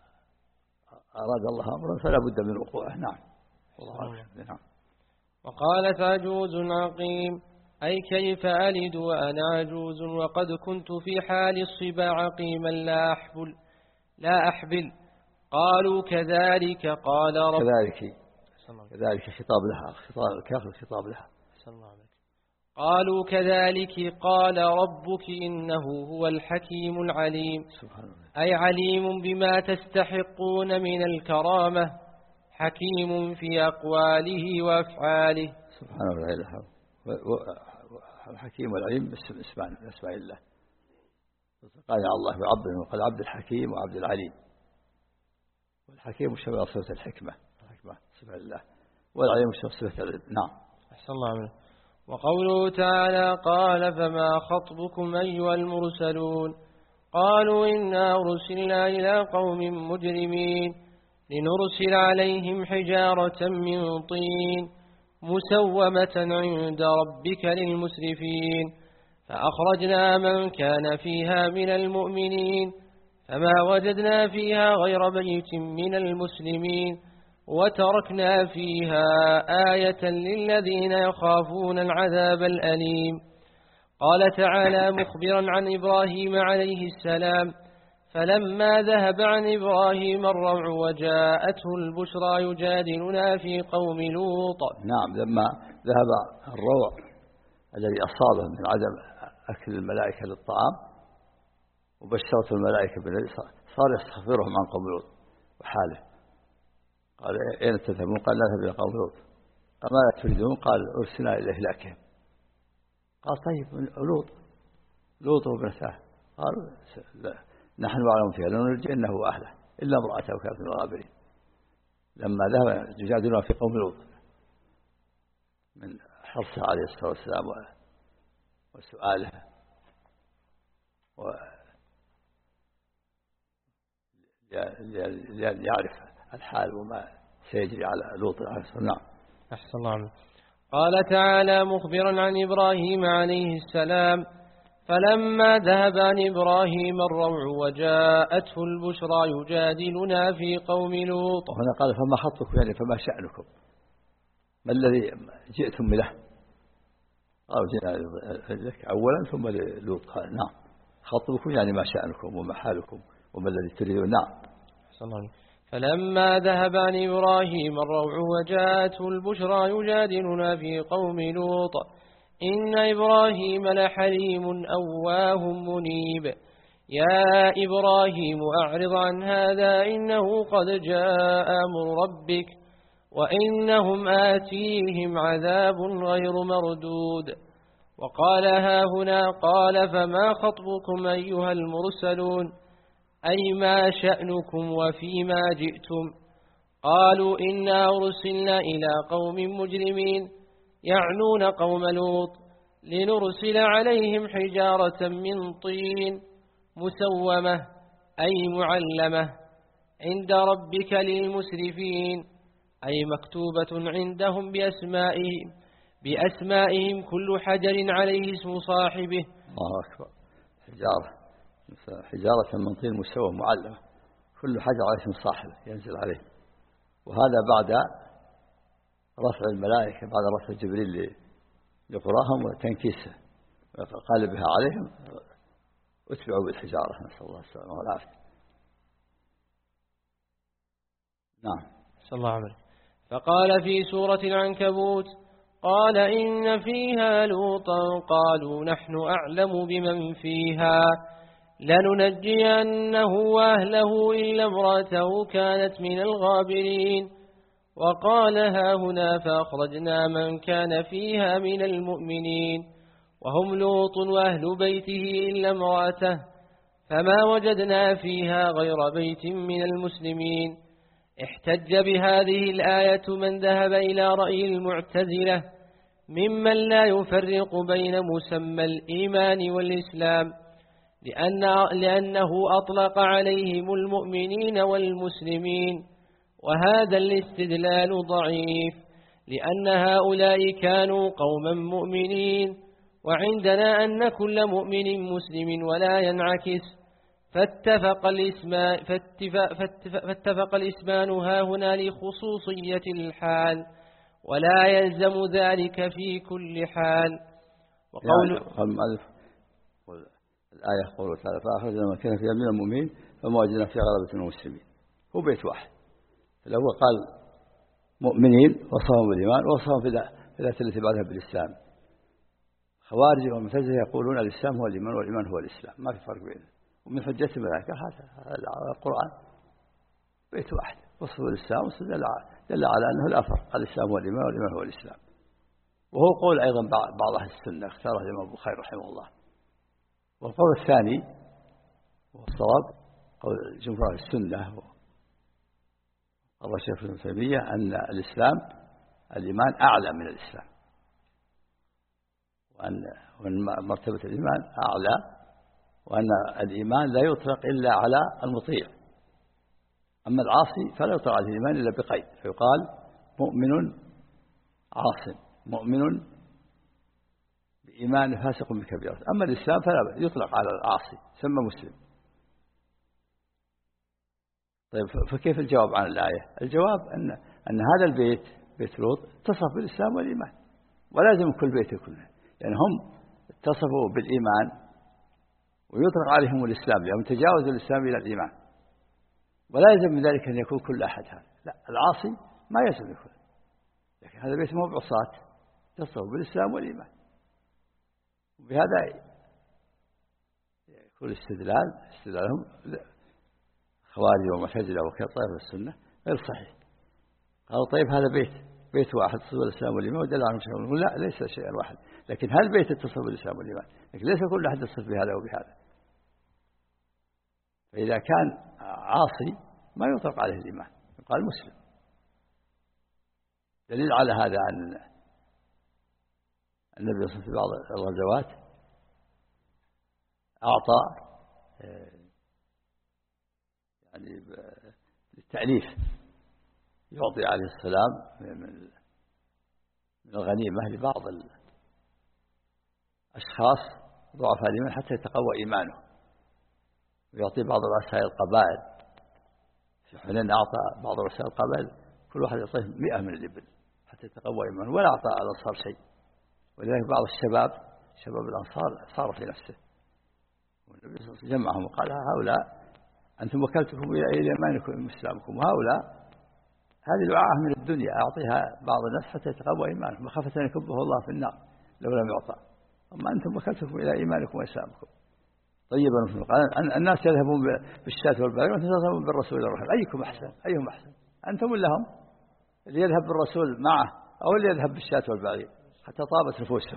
Speaker 2: أراد الله أمرا فلا بد من وقوعه. نعم. نعم.
Speaker 1: وقالت عجوز عقيم أي كيف ألد وأنا عجوز وقد كنت في حال الصبا عقيما لا أحبل لا أحبل. قالوا كذلك قال رب.
Speaker 2: كذلك كذلك خطاب لها، خطاب الكافر خطاب لها.
Speaker 1: قالوا كذلك قال ربك إنه هو الحكيم العليم.
Speaker 2: سبحان الله.
Speaker 1: أي عليم بما تستحقون من الكرامة، حكيم في أقواله وأفعاله.
Speaker 2: سبحان الله. الحكيم والعليم اسمان اسماء الله. قال يا الله بعبد وقال عبد الحكيم وعبد العليم، والحكيم شبه صفة الحكمة، الحكمة صفة الله، والعليم شبه صفة العلم. نعم.
Speaker 1: أحسن الله منه. وقوله تعالى قال فما خطبكم أيها المرسلون، قالوا إنا أرسلنا إلى قوم مجرمين لنرسل عليهم حجارة من طين مسومة عند ربك للمسرفين، فأخرجنا من كان فيها من المؤمنين فما وجدنا فيها غير بيت من المسلمين وتركنا فيها آية للذين يخافون العذاب الأليم. قال تعالى مخبرا عن إبراهيم عليه السلام فلما ذهب عن إبراهيم الروع وجاءته البشرى يجادلنا في قوم لوط.
Speaker 2: نعم. لما ذهب الروع الذي أصابه من عدم أكل الملائكة للطعام وبشرت الملائكة بالذي صار يستخبرهم عن قوم لوط وحاله. قال أين تذهبون؟ قال لا نذهب إلى قوم لوط. قال ماذا تريدون؟ قال أرسلنا إلى إهلاكهم. قال طيب لوط لوط وابنته. قال نحن أعلم فيها لنرجئنه وأهله إلا امرأته كانت من الغابرين. لما ذهب يجادلون في قوم لوط من حرصه عليه الصلاة والسلام وسؤاله و يعرف الحال وما سيجري على لوط عليه السلام. نعم.
Speaker 1: أحسن الله عنه. قال تعالى مخبرا عن إبراهيم عليه السلام: فلما ذهب عن إبراهيم الروع وجاءته البشرى يجادلنا في قوم لوط.
Speaker 2: وهنا قال فما خطبكم يعني فما شأنكم، ما الذي جئتم له؟ قالوا جئنا لك أولا ثم للوط. قال نعم خطبكم يعني ما شأنكم وما حالكم وما الذي تريدون. نعم.
Speaker 1: فلما ذهب عن إبراهيم الروع وجاءته البشرى يجادلنا في قوم لوط إن إبراهيم لحليم أواه منيب. يا إبراهيم أعرض عن هذا إنه قد جاء أمر ربك وإنهم آتيهم عذاب غير مردود. وقال ها هنا قال فما خطبكم أيها المرسلون، أي ما شأنكم وفيما جئتم؟ قالوا إنا أرسلنا إلى قوم مجرمين يعنون قوم لوط لنرسل عليهم حجارة من طين مسومة أي معلمة عند ربك للمسرفين، أي مكتوبة عندهم بأسمائهم بأسمائهم كل حجر عليه اسم صاحبه.
Speaker 2: الله أكبر. حجارة حجارة من طين مسومة معلمة كل حجر عليه اسم صاحبه ينزل عليه. وهذا بعد رفع الملائكة بعد رفع جبريل لقراهم وتنكيسه قال بها عليهم اتبعوا بالحجارة نسأل الله السلامة والعافية. نعم.
Speaker 1: صلى الله عليه. فقال في سورة العنكبوت قال إن فيها لوطا قالوا نحن أعلم بمن فيها لننجينه وأهله إلا امرأته كانت من الغابرين. وقال ها هنا فأخرجنا من كان فيها من المؤمنين وهم لوط وأهل بيته إلا امرأته فما وجدنا فيها غير بيت من المسلمين. احتج بهذه الآية من ذهب إلى رأي المعتزلة ممن لا يفرق بين مسمى الإيمان والإسلام لأن لأنه أطلق عليهم المؤمنين والمسلمين، وهذا الاستدلال ضعيف لأن هؤلاء كانوا قوما مؤمنين وعندنا أن كل مؤمن مسلم ولا ينعكس. فاتفق الاسمان, فاتفق فاتفق فاتفق الاسمان ها هنا لخصوصية الحال ولا يلزم ذلك في كل حال.
Speaker 2: وقول يعني الآية قوله تعالى فأخرجنا من كان فيها من المؤمنين فما وجدنا فيها غلبة من المسلمين، هو بيت واحد. الأول قال مؤمنين وصفهم بالإيمان وصفهم في الآية التي بعدها بالإسلام. خوارج والمعتزلة يقولون الإسلام هو الإيمان والإيمان هو الإسلام، ما في فرق بينهم. ومن حجة الملائكة هذا القرآن بيت واحد وصفه الإسلام دل على أنه لا فرق، الإسلام هو الإيمان والإيمان هو الإسلام. وهو قول أيضا بعض أهل السنة اختاره الإمام البخاري رحمه الله. والقول الثاني والصواب قول جمهور السنة الرشيد ابن تيمية أن الإسلام الإيمان أعلى من الإسلام، وأن مرتبة الإيمان أعلى، وأن الإيمان لا يطلق إلا على المطيع، أما العاصي فلا يطلق على الإيمان إلا بقيد، فيقال مؤمن عاصم مؤمن بإيمان فاسق بكبيرة. أما الإسلام فلا يطلق على العاصي سمى مسلم. طيب فكيف الجواب عن الآية؟ الجواب أن أن هذا البيت بيت لوط اتصف بالإسلام والإيمان، ولازم كل بيت يكون، يعني هم اتصفوا بالإيمان ويطلق عليهم الإسلام لأنهم تجاوزوا الإسلام إلى الإيمان، ولا يلزم من ذلك أن يكون كل أحد هذا، لا العاصي ما يلزم يكون، لكن هذا بيت مو بعصاة اتصفوا بالإسلام والإيمان. وبهذا يكون استدلال استدلالهم خوارج ومعتزلة وكطائفة السنة غير صحيح. قالوا طيب هذا بيت بيت واحد اتصف بالإسلام والإيمان ودل عنه شيء، نقول لا ليس شيئا واحد، لكن هل بيت اتصف بالإسلام والإيمان، لكن ليس كل أحد يتصف بهذا وبهذا. فإذا كان عاصي ما يطلق عليه الإيمان، يقال مسلم. دليل على هذا أن النبي صلى الله عليه وسلم في بعض الغزوات أعطى يعني للتأليف، يعطي عليه السلام من من الغنيمة لبعض الأشخاص ضعفاء الإيمان حتى يتقوى إيمانه، ويعطي بعض رؤساء القبائل. في حنين أعطى بعض رؤساء القبائل كل واحد يعطيه مئة من الإبل حتى يتقوى إيمانه، ولا أعطى الأنصار شيء. ولذلك بعض الشباب شباب الأنصار صار في نفسه، والنبي صلى الله عليه وسلم جمعهم وقال هؤلاء أنتم وكلتكم إلى إيمانكم من إسلامكم، وهؤلاء هذه دعاء من الدنيا أعطيها بعض الناس حتى يتقوى إيمانهم مخافة أن يكبه الله في النار لو لم يعطى. أما أنتم وكلتكم إلى إيمانكم وإسلامكم. طيبا الناس يذهبون بالشاة والبعير وأنتم تذهبون بالرسول إلى الرحل، أيكم أحسن؟ أيهم أحسن؟ أنتم ولا هم؟ اللي يذهب بالرسول معه أو اللي يذهب بالشاة والبعير حتى طابت نفوسهم.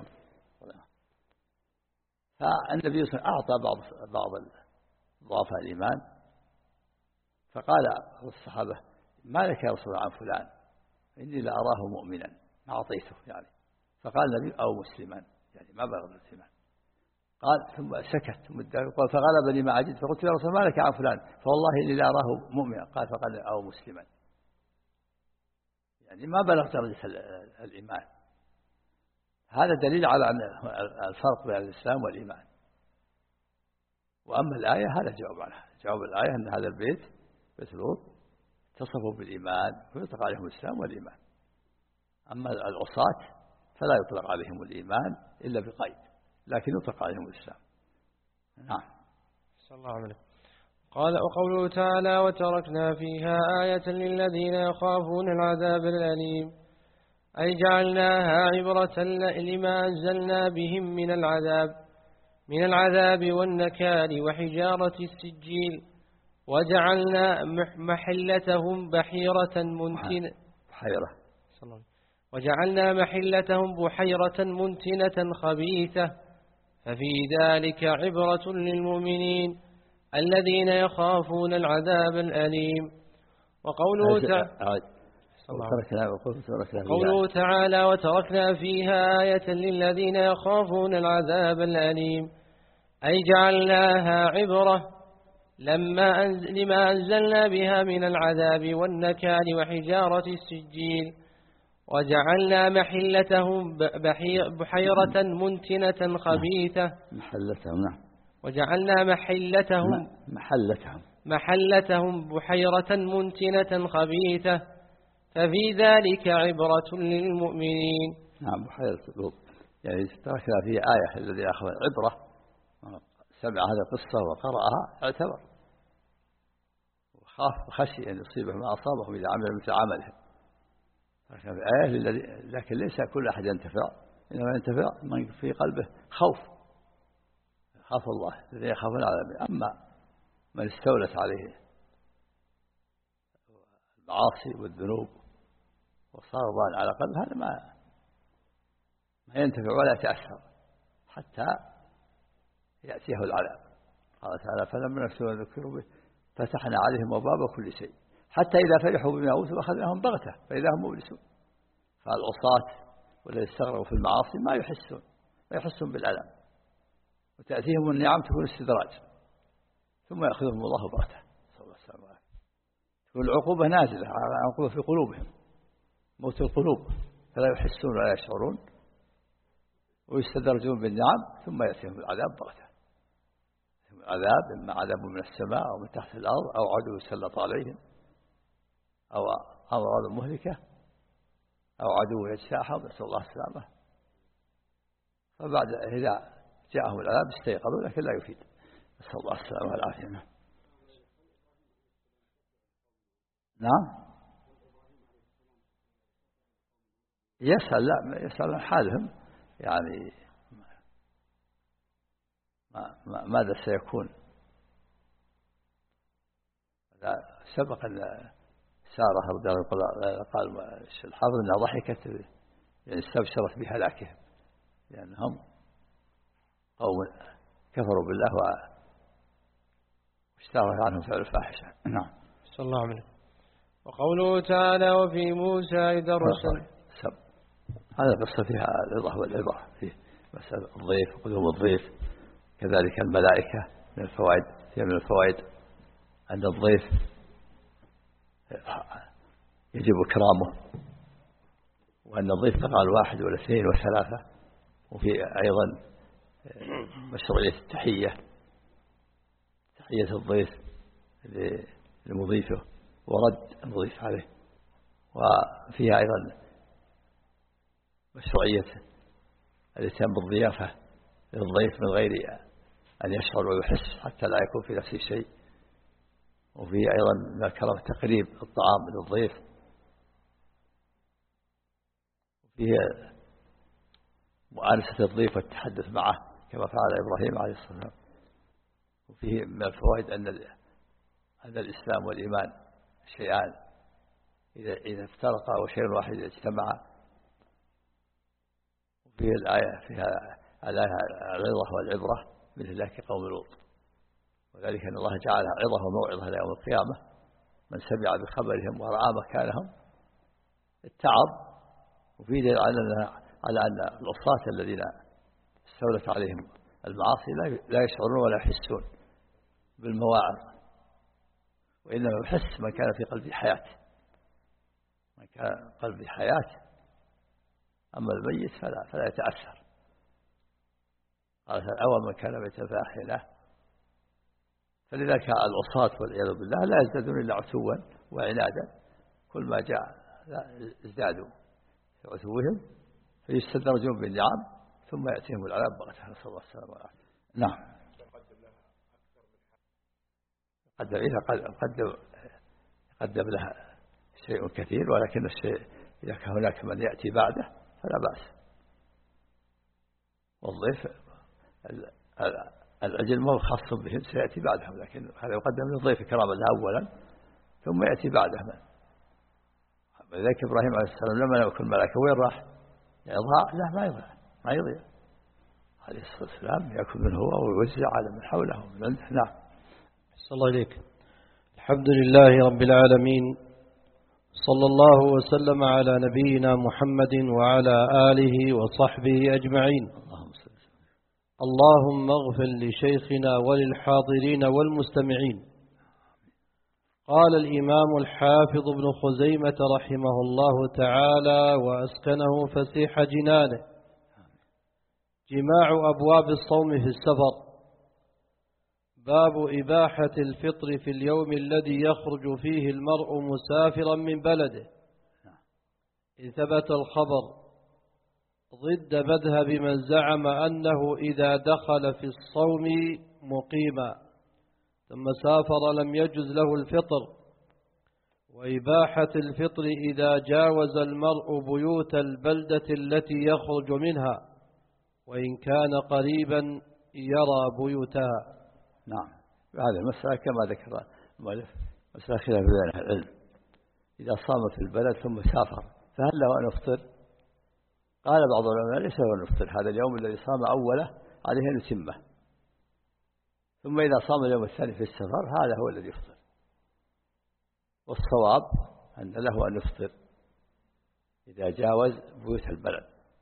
Speaker 2: فالنبي صلى الله عليه وسلم أعطى بعض بعض ضعفاء الإيمان، فقال الصحابة ما لك يا رسول الله عن فلان؟ إني لأراه مؤمنا، ما أعطيته يعني. فقال النبي أو مسلما، يعني ما بلغ الإيمان. قال ثم سكت مدة، قال فغلبني ما عجبت، فقلت يا رسول الله ما لك عن فلان؟ فوالله إني لأراه مؤمنا. قال فقال أو مسلما، يعني ما بلغ درجة الإيمان. هذا دليل على أن الفرق بين الإسلام والإيمان. وأما الآية هذا جواب عنها، جواب الآية أن هذا البيت بيت لوط اتصفوا بالإيمان ويطلق عليهم الإسلام والإيمان. أما العصاة فلا يطلق عليهم الإيمان إلا بقيد، لكن يطلق عليهم الإسلام. نعم.
Speaker 1: صلى الله عليه وسلم. قال وقوله تعالى وتركنا فيها آية للذين يخافون العذاب الأليم، أي جعلناها عبرة لما أنزلنا بهم من العذاب من العذاب والنكال وحجارة السجيل، وجعلنا محلتهم بحيرة منتنة
Speaker 2: بحيرة
Speaker 1: وجعلنا محلتهم بحيرة منتنة خبيثة، ففي ذلك عبرة للمؤمنين الذين يخافون العذاب الأليم. وقوله تعالى قوله تعالى وتركنا فيها آية للذين يخافون العذاب الأليم، أي جعلناها عبرة لما أنزل لما أنزلنا بها من العذاب والنكال وحجارة السجيل، وجعلنا محلتهم بحيرة منتنة خبيثة
Speaker 2: محلتهم نعم
Speaker 1: وجعلنا محلتهم
Speaker 2: محلتهم
Speaker 1: محلتهم بحيرة منتنة خبيثة، ففي ذلك عبرة للمؤمنين.
Speaker 2: نعم بحيرة لوط، يعني تركنا فيه آية الذي أخذ عبرة، سمع هذه القصة وقرأها اعتبر وخاف وخشي أن يصيبه ما أصابه إذا عمل مثل عمله. تركنا في آية للذي، لكن ليس كل أحد ينتفع، إنما ينتفع من في قلبه خوف، خاف الله الذي يخافون العذاب. أما من استولت عليه المعاصي والذنوب وصار ضال على قلبه، هذا ما ما ينتفع ولا يتأثر حتى يأتيه العذاب. قال تعالى فلما نسوا ذكروا به فتحنا عليهم أبواب كل شيء حتى إذا فرحوا بما أوتوا أخذناهم بغتة فإذا هم مبلسون. فالعصاة والذين استغرقوا في المعاصي ما يحسون ما يحسون بالألم، وتأتيهم النعم تكون استدراج، ثم يأخذهم الله بغتة. صلى الله عليه وسلم. تكون العقوبة نازلة، العقوبة في قلوبهم، موت القلوب، فلا يحسون ولا يشعرون، ويستدرجون بالنعم ثم يأتيهم العذاب بغتة. العذاب إما عذاب من السماء أو من تحت الأرض أو عدو يسلط عليهم أو أمراض مهلكة أو عدو يجتاحهم، نسأل الله السلامة. فبعد إذا جاءهم العذاب استيقظوا لكن لا يفيد، نسأل الله السلامة والعافية. نعم يسأل، لا يسأل عن حالهم، يعني ما ماذا سيكون. سبق أن سارة رضي الله قال الحافظ أنها ضحكت يعني استبشرت بهلاكهم لأنهم قوم كفروا بالله واشتهر عنهم فعل الفاحشة. نعم.
Speaker 1: صلى الله عليه وسلم. وقوله تعالى وفي موسى إذ أرسل.
Speaker 2: هذا قصة فيها الرضا والعبرة، فيه مسألة الضيف وقدوم الضيف، كذلك الملائكة من الفوائد، فيها من الفوائد أن الضيف يجب إكرامه وأن الضيف تقع واحد ولا اثنين وثلاثة. وفي أيضا مشروعية التحية، تحية الضيف لمضيفه ورد المضيف عليه. وفيها أيضا مشروعية الاتيان بالضيافة للضيف من غير أن يشعر ويحس حتى لا يكون في نفسه شيء. وفيه أيضا من الكرم تقريب الطعام للضيف. وفيه مؤانسة الضيف والتحدث معه كما فعل إبراهيم عليه الصلاة والسلام. وفيه من الفوائد أن أن الإسلام والإيمان شيئان إذا إذا افترقا وشيء واحد اجتمعا. وفيه الآية فيها الآية العظة والعبرة من هلاك قوم لوط، وذلك أن الله جعلها عظة وموعظة ليوم القيامة. من سمع بخبرهم ورأى مكانهم اتعظ. وفيه دليل على أن العصاة الذين استولت عليهم المعاصي لا يشعرون ولا يحسون بالمواعظ، وإنما يحس من كان في قلبه حياة، من كان قلبه حياة. أما الميت فلا, فلا يتأثر. قال أول من كان ميتا فأحييناه. فلذلك العصاة والعياذ بالله لا يزدادون إلا عتوا وعنادا، كل ما جاء ازدادوا في عتوهم فيستدرجون بالنعم ثم يأتيهم العذاب بغتة، نسأل الله السلامة والعافية. نعم. قدم إذا قدم قدم لها شيء كثير، ولكن الشيء إذا كان هناك من يأتي بعده فلا بأس. والضيف الأجل ما هو خاص بهم، سيأتي بعدهم، لكن هذا يقدم للضيف كرامة له أولا ثم يأتي بعده. ذلك إبراهيم عليه السلام لما يكون الملائكة وين راح؟ يضاع؟ لا ما يضيع، ما يضيع. عليه الصلاة والسلام يأكل من هو ويوزع على من حوله من عنده. نعم.
Speaker 3: صلى الله عليك. الحمد لله رب العالمين، صلى الله وسلم على نبينا محمد وعلى آله وصحبه أجمعين. اللهم اغفر لشيخنا وللحاضرين والمستمعين. قال الإمام الحافظ ابن خزيمة رحمه الله تعالى وأسكنه فسيح جنانه: جماع أبواب الصوم في السفر. باب إباحة الفطر في اليوم الذي يخرج فيه المرء مسافرا من بلده، إذ ثبت الخبر ضد مذهب من زعم أنه إذا دخل في الصوم مقيما ثم سافر لم يجز له الفطر. وإباحة الفطر إذا جاوز المرء بيوت البلدة التي يخرج منها وإن كان قريبا يرى بيوتها.
Speaker 2: نعم. هذه المسألة كما ذكر المؤلف مسألة خلاف بين أهل العلم. إذا صام في البلد ثم سافر فهل له أن يفطر؟ قال بعض العلماء ليس له أن يفطر، هذا اليوم الذي صام أوله عليه أن يتمه، ثم إذا صام اليوم الثاني في السفر هذا هو الذي يفطر. والصواب أن له أن يفطر إذا جاوز بيوت البلد.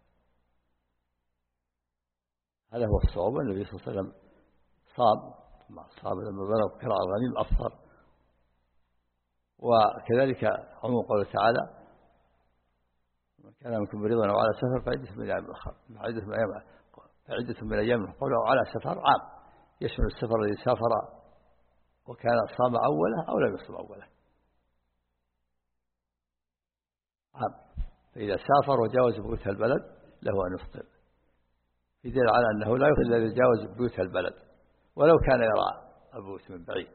Speaker 2: هذا هو الصواب. النبي صلى الله عليه وسلم صام مع صام لما بلغ قراء الغنيم أفطر. وكذلك عموم قوله تعالى: من كان منكم مريضا أو على سفر فعدة من أيام أخرى، فعدة من أيام قوله على سفر عام، يشمل السفر الذي سافر وكان صام أوله أو لم يصم أوله، عام. فإذا سافر وجاوز بيوت البلد له أن يفطر. في دليل على أنه لا يفطر إذا جاوز بيوت البلد ولو كان يرى البيوت من بعيد.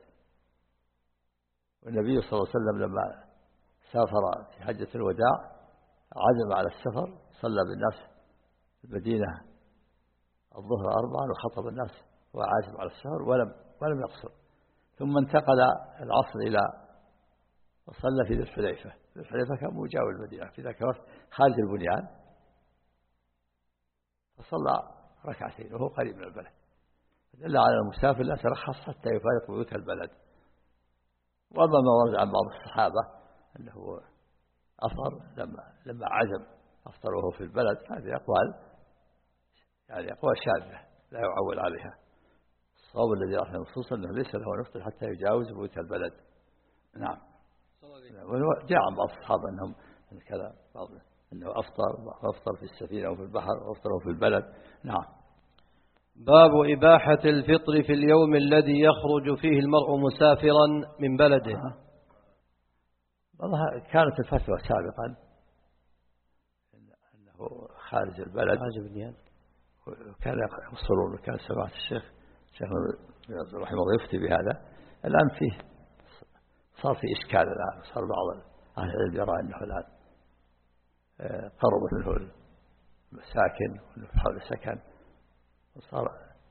Speaker 2: والنبي صلى الله عليه وسلم لما سافر في حجة الوداع عزم على السفر، صلى بالناس في المدينة الظهر أربعا وخطب الناس وعازم على السفر ولم ولم يقصر، ثم انتقل العصر إلى وصلى في ذي الحليفة. ذي الحليفة كان مجاور المدينة في ذاك الوقت خارج البنيان، فصلى ركعتين وهو قريب من البلد. دل على المسافر لا ترخص حتى يفارق بيوت البلد. وأما ما ورد عن بعض الصحابة أنه أفطر لما لما عزم أفطر وهو في البلد، هذه أقوال يعني أقوال شاذة لا يعول عليها. الصواب الذي رأى النصوص أنه ليس له أن يفطر حتى يجاوز بيوت البلد. نعم. جاء عن بعض الصحابة أنهم كذا بعض أنه أفطر أفطر في السفينة أو في البحر وأفطر في البلد. نعم.
Speaker 3: باب إباحة الفطر في اليوم الذي يخرج فيه المرء مسافرا من بلده.
Speaker 2: آه. والله كانت الفتوى سابقا أنه خارج البلد وكان يقصرون، وكان سماحة الشيخ الشيخ رحمه الله يفتي بهذا. الآن فيه صار في إشكال، الآن صار بعض أهل العلم يرى أنه الآن قربت منه المساكن وأنه حول سكن، وصار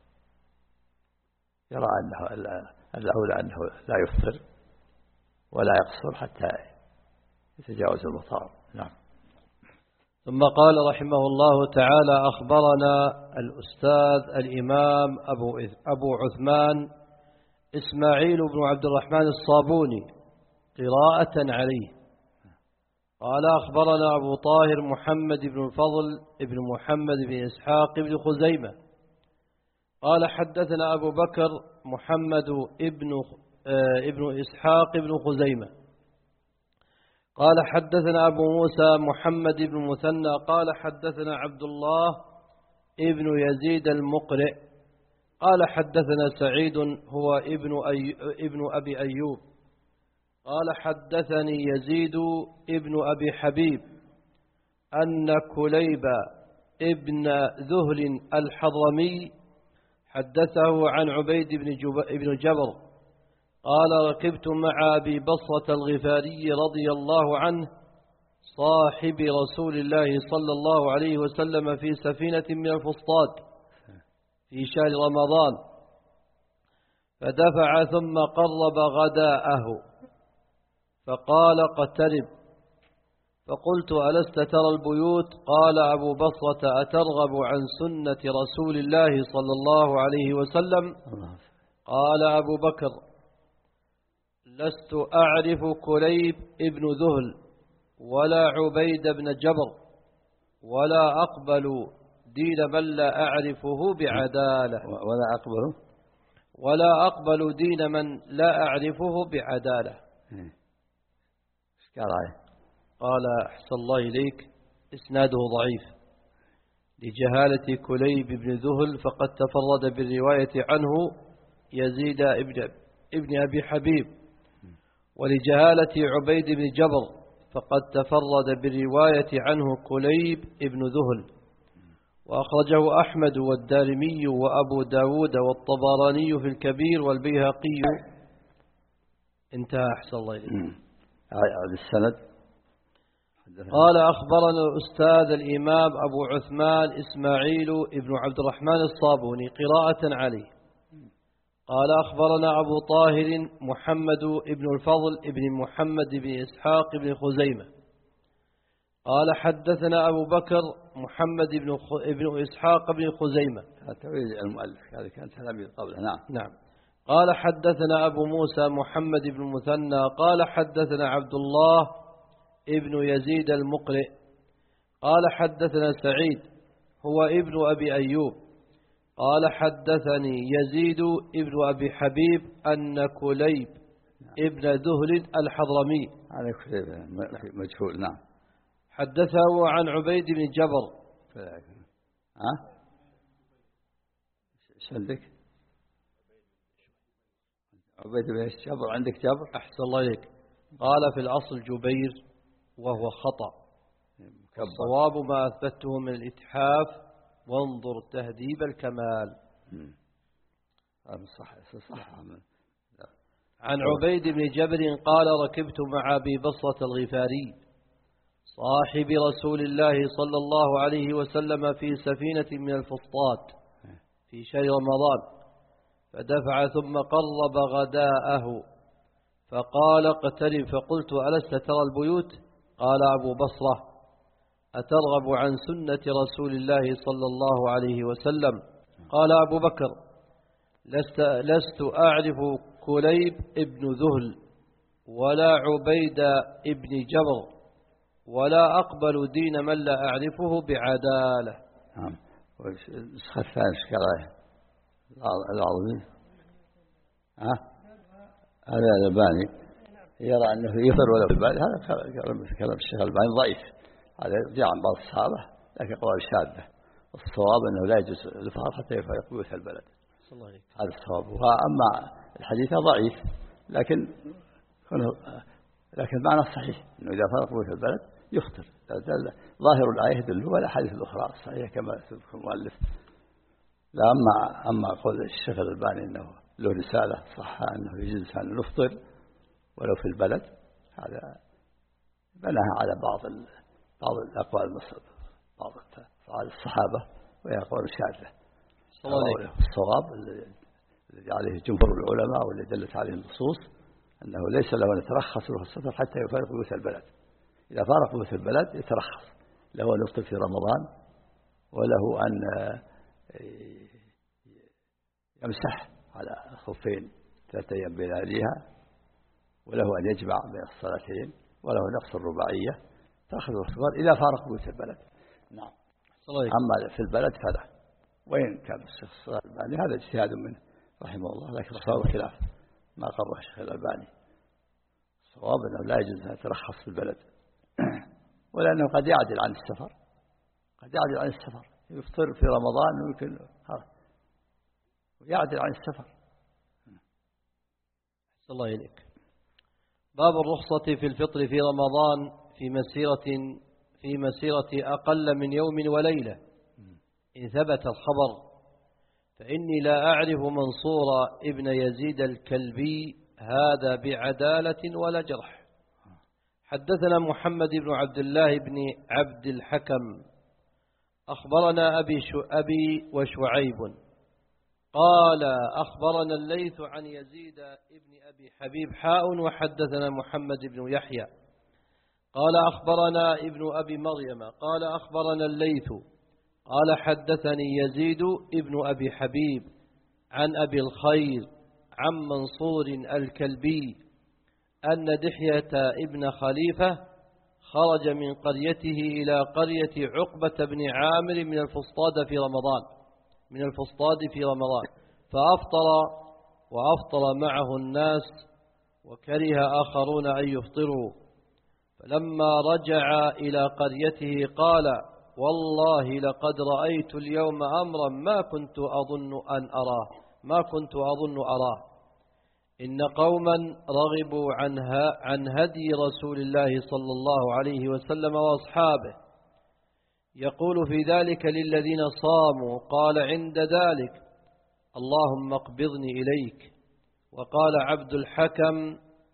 Speaker 2: يرى أنه الأولى أنه لا يفطر ولا يقصر حتى يتجاوز المطار. نعم.
Speaker 3: ثم قال رحمه الله تعالى: أخبرنا الأستاذ الإمام أبو, أبو عثمان إسماعيل بن عبد الرحمن الصابوني قراءة عليه. قال: أخبرنا أبو طاهر محمد بن الفضل بن محمد بن إسحاق بن خزيمة قال: حدثنا أبو بكر محمد ابن ابن إسحاق بن خزيمة قال: حدثنا أبو موسى محمد بن مثنى قال: حدثنا عبد الله ابن يزيد المقرئ قال: حدثنا سعيد هو ابن, أي ابن أبي أيوب قال: حدثني يزيد ابن أبي حبيب أن كليب ابن ذهل الحضرمي حدثه عن عبيد بن جبر قال: ركبت مع أبي بصرة الغفاري رضي الله عنه صاحب رسول الله صلى الله عليه وسلم في سفينة من الفسطاط في شهر رمضان، فدفع ثم قرب غداءه فقال: اقترب. فقلت: ألست ترى البيوت؟ قال أبو بصرة: أترغب عن سنة رسول الله صلى الله عليه وسلم؟ قال أبو بكر: لست أعرف كليب ابن ذهل ولا عبيد بن جبر ولا أقبل دين من لا أعرفه بعدالة
Speaker 2: ولا أقبل
Speaker 3: ولا أقبل دين من لا أعرفه بعدالة. قال: أحسن الله إليك، إسناده ضعيف لجهالة كليب بن ذهل، فقد تفرد بالرواية عنه يزيد ابن, ابن أبي حبيب، ولجهالة عبيد بن جبر فقد تفرد بالرواية عنه كليب ابن ذهل، وأخرجه أحمد والدارمي وأبو داود والطبراني في الكبير والبيهقي. انتهى. أحسن الله إليك.
Speaker 2: هذا السند.
Speaker 3: قال: أخبرنا الأستاذ الإمام أبو عثمان إسماعيل ابن عبد الرحمن الصابوني قراءة عليه. قال: أخبرنا أبو طاهر محمد ابن الفضل ابن محمد بن إسحاق بن خزيمة قال: حدثنا أبو بكر محمد بن خ... ابن إسحاق بن خزيمة.
Speaker 2: تويل المؤلف هذا كان تلاميذ قبله. نعم.
Speaker 3: نعم. قال: حدثنا أبو موسى محمد بن مثنى قال: حدثنا عبد الله ابن يزيد المقرئ قال: حدثنا سعيد هو ابن أبي أيوب قال: حدثني يزيد ابن أبي حبيب أن كليب ابن ذهل الحضرمي
Speaker 2: هذا كليب مجهول. نعم.
Speaker 3: حدثه عن عبيد بن جبر.
Speaker 2: ها ايش عندك؟ عبيد بن جبر. عندك جبر؟
Speaker 3: أحسن الله إليك. قال: في الأصل جبير وهو خطأ، الصواب ما أثبته من الإتحاف، وانظر تهذيب الكمال.
Speaker 2: هذا صح صح.
Speaker 3: عن عبيد بن جبر قال: ركبت مع أبي بصرة الغفاري صاحب رسول الله صلى الله عليه وسلم في سفينة من الفسطاط في شهر رمضان، فدفع ثم قرب غداءه فقال: اقترب. فقلت: ألست ترى البيوت؟ قال أبو بصرة: أترغب عن سنة رسول الله صلى الله عليه وسلم؟ قال أبو بكر: لست, لست أعرف كليب ابن ذهل ولا عبيد ابن جبر ولا أقبل دين من لا أعرفه بعدالة.
Speaker 2: نعم. والنسخة الثانية شكرا العظيم. ها هذا الألباني يرى أنه يفر ولا بالبال. هذا كلام الشيخ الألباني ضعيف. هذا جاء عن بعض الصحابة لكن قول شاذة. الصواب أنه لا يجوز الإفطار حتى يفارق بيوت البلد، هذا الصواب. وأما الحديث ضعيف لكن لكن معنى صحيح أنه إذا فارق بيوت البلد يفطر. ظاهر الآية يدل ولا حديث الأخرى صحيح كما ذكر المؤلف. لا أما أما قول الشيخ الألباني أنه له رسالة صح أنه يجوز أن نفطر ولو في البلد، هذا بناها على بعض بعض الأقوال المصدر بعض أفعال الصحابة وهي أقوال شاذة. الصواب الذي عليه جمهور العلماء والذي دلت عليه النصوص أنه ليس له أن يترخص له السفر حتى يفارق بيوت البلد. إذا فارق بيوت البلد يترخص له أن يفطر في رمضان، وله أن يمسح على الخفين ثلاثة أيام بلياليها، وله أن يجمع بين الصلاتين، وله أن يقصر الرباعية تأخذ الصغار إذا فارق بيوت البلد. نعم. أما في البلد فلا. وين كان الشيخ الألباني هذا اجتهاد منه رحمه الله، لكن صار خلاف ما قرره الشيخ الألباني. الصواب أنه لا يجوز أن يترخص في البلد ولأنه قد يعدل عن السفر، قد يعدل عن السفر يفطر في رمضان ويمكن ويعدل عن السفر.
Speaker 3: الله إليك. باب الرخصة في الفطر في رمضان في مسيرة في مسيرة أقل من يوم وليلة إن ثبت الخبر، فإني لا أعرف منصور ابن يزيد الكلبي هذا بعدالة ولا جرح. حدثنا محمد بن عبد الله بن عبد الحكم أخبرنا أبي, شو أبي وشعيب قال أخبرنا الليث عن يزيد ابن أبي حبيب حاء وحدثنا محمد بن يحيى قال أخبرنا ابن أبي مريم قال أخبرنا الليث قال حدثني يزيد ابن أبي حبيب عن أبي الخير عن منصور الكلبي أن دحية ابن خليفة خرج من قريته إلى قرية عقبة بن عامر من الفسطاط في رمضان من الفسطاط في رمضان فأفطر وأفطر معه الناس وكره آخرون أن يفطروا، فلما رجع إلى قريته قال والله لقد رأيت اليوم أمرا ما كنت أظن أن أراه ما كنت أظن أراه إن قوما رغبوا عنها عن هدي رسول الله صلى الله عليه وسلم وأصحابه، يقول في ذلك للذين صاموا قال عند ذلك اللهم اقبضني إليك. وقال عبد الحكم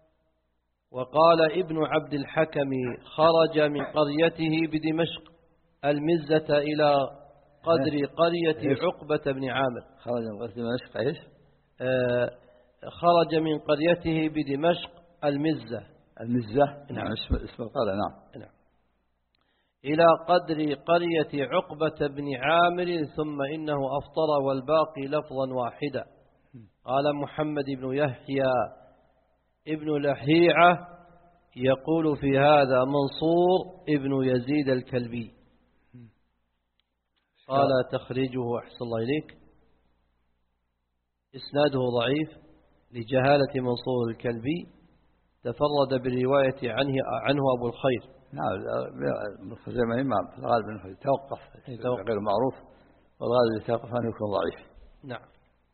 Speaker 3: وقال ابن عبد الحكم خرج من قريته بدمشق المزة إلى قدر قرية عقبة بن عامر.
Speaker 2: خرج من قرية دمشق إيش؟
Speaker 3: آه خرج من قريته بدمشق المزة
Speaker 2: المزة نعم اسم اسم القرية نعم
Speaker 3: نعم إلى قدر قرية عقبة بن عامر ثم إنه أفطر والباقي لفظا واحدا. قال محمد بن يحيى ابن لحيعة يقول في هذا منصور ابن يزيد الكلبي. قال تخريجه أحسن الله إليك إسناده ضعيف لجهالة منصور الكلبي، تفرد بالرواية عنه عنه أبو الخير.
Speaker 2: نعم زي ما الإمام الغالب أنه يتوقف غير معروف، والغالب يتوقف أنه يكون ضعيف.
Speaker 3: نعم.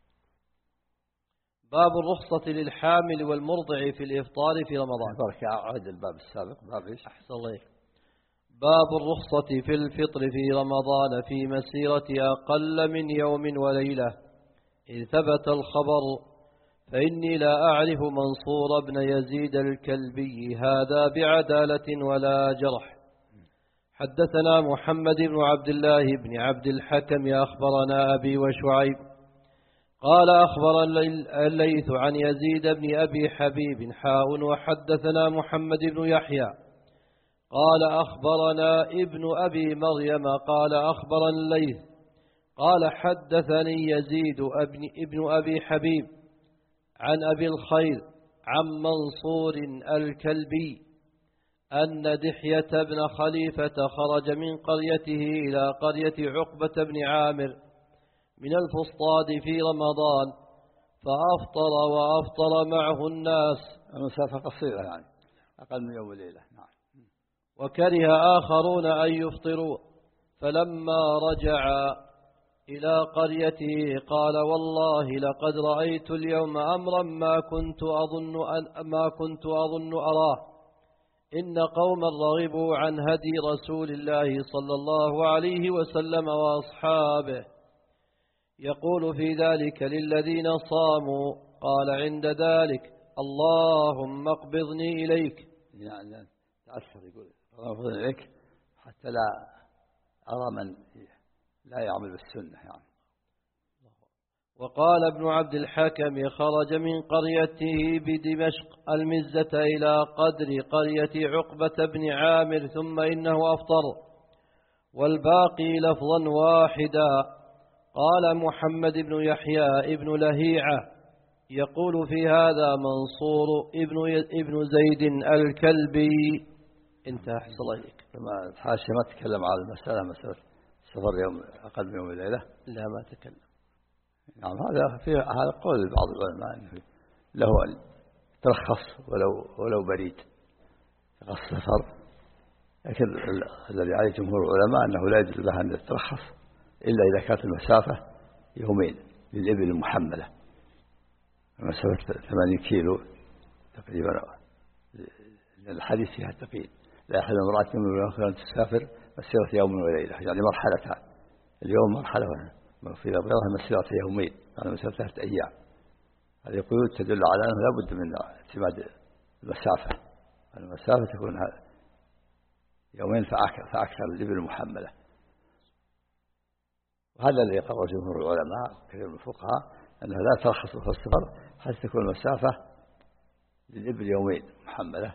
Speaker 3: باب الرخصة للحامل والمرضع في الإفطار في رمضان.
Speaker 2: بارك أعد الباب السابق باب إيش؟
Speaker 3: أحسن الله إليك. باب الرخصة في الفطر في رمضان في مسيرة أقل من يوم وليلة إذ ثبت الخبر، فإني لا أعرف منصور بن يزيد الكلبي هذا بعدالة ولا جرح. حدثنا محمد بن عبد الله بن عبد الحكم أخبرنا أبي وشعيب قال أخبرنا الليث عن يزيد بن أبي حبيب حاء وحدثنا محمد بن يحيى قال أخبرنا ابن أبي مريم قال أخبرنا الليث قال حدثني يزيد ابن, ابن أبي حبيب عن أبي الخير عن منصور الكلبي أن دحية بن خليفة خرج من قريته إلى قرية عقبة بن عامر من الفسطاط في رمضان فأفطر وأفطر معه الناس.
Speaker 2: المسافة قصيرة يعني أقل من يوم وليلة. نعم.
Speaker 3: وكره آخرون أن يفطروا، فلما رجع إلى قريته قال والله لقد رأيت اليوم أمرا ما كنت أظن أن ما كنت أظن أراه، إن قوما رغبوا عن هدي رسول الله صلى الله عليه وسلم وأصحابه، يقول في ذلك للذين صاموا قال عند ذلك اللهم اقبضني إليك.
Speaker 2: يعني تأثر يقول اقبضني إليك حتى لا أرى من لا يعمل بالسنة يعني.
Speaker 3: وقال ابن عبد الحكم خرج من قريته بدمشق المزة إلى قدر قرية عقبة بن عامر ثم إنه أفطر، والباقي لفظا واحدا. قال محمد بن يحيى ابن لهيعة يقول في هذا منصور ابن ابن زيد الكلبي. انتهى حصل إليك.
Speaker 2: لما الحاشية ما تكلم على المسألة مسألة سفر يوم أقل من يوم وليلة.
Speaker 3: لا ما تكلم.
Speaker 2: نعم هذا في هذا قول بعض العلماء أنه له أن ترخص ولو ولو بريد ترخص سفر، لكن الذي عليه جمهور العلماء أنه لا يجوز لها أن تترخص إلا إذا كانت المسافة يومين للإبل المحملة، مسافة ثمانين كيلو تقريبا، الحديث فيها التقييد لا يحل امرأة من أن تسافر مسيرة يوم وليلة، يعني مرحلتان، اليوم مرحلة في غيرها مسيرة يومين يعني مسيرة ثلاثة أيام. هذه قيود تدل على أنه لا بد من اعتماد المسافة، المسافة تكون يومين فأكثر للإبل المحملة، وهذا الذي يقرر جمهور العلماء كثير من الفقهاء أنها لا ترخص في السفر حتى تكون المسافة للإبل يومين محملة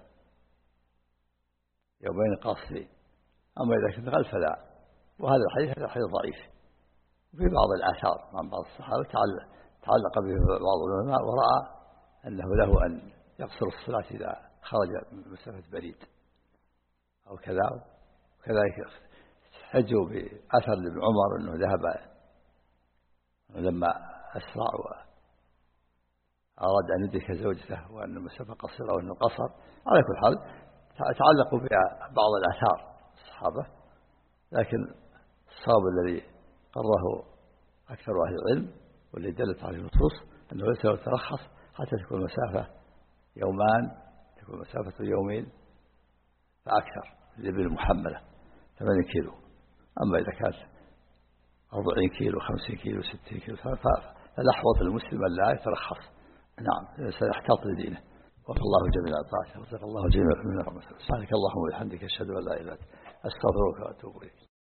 Speaker 2: يومين قاصرين. أما إذا كنت غل فلا، وهذا الحديث هذا حديث ضعيف. وفي بعض الآثار عن بعض الصحابة تعلق به بعض العلماء ورأى أنه له أن يقصر الصلاة إذا خرج من مسافة بريد أو كذا. وكذلك حجوا بأثر لابن عمر أنه ذهب لما أسرع وأراد أن يدرك زوجته وأن المسافة قصيرة وأنه قصر. على كل حال تعلقوا بها بعض الآثار الصحابة، لكن الصواب الذي قرره أكثر أهل العلم والذي دلت عليه النصوص أنه ليس له ترخص حتى تكون المسافة يومان، تكون مسافة يومين فأكثر للإبل المحملة ثمانين كيلو. أما إذا كانت أربعين كيلو خمسين كيلو ستين كيلو فالأحوط المسلم أن لا يترخص، نعم سيحتاط لدينه. وفق الله جميع الطاعة، وفق الله جميع من الرحمة. سبحانك اللهم وبحمدك أشهد أن لا إله إلا أنت أستغفرك وأتوب إليك.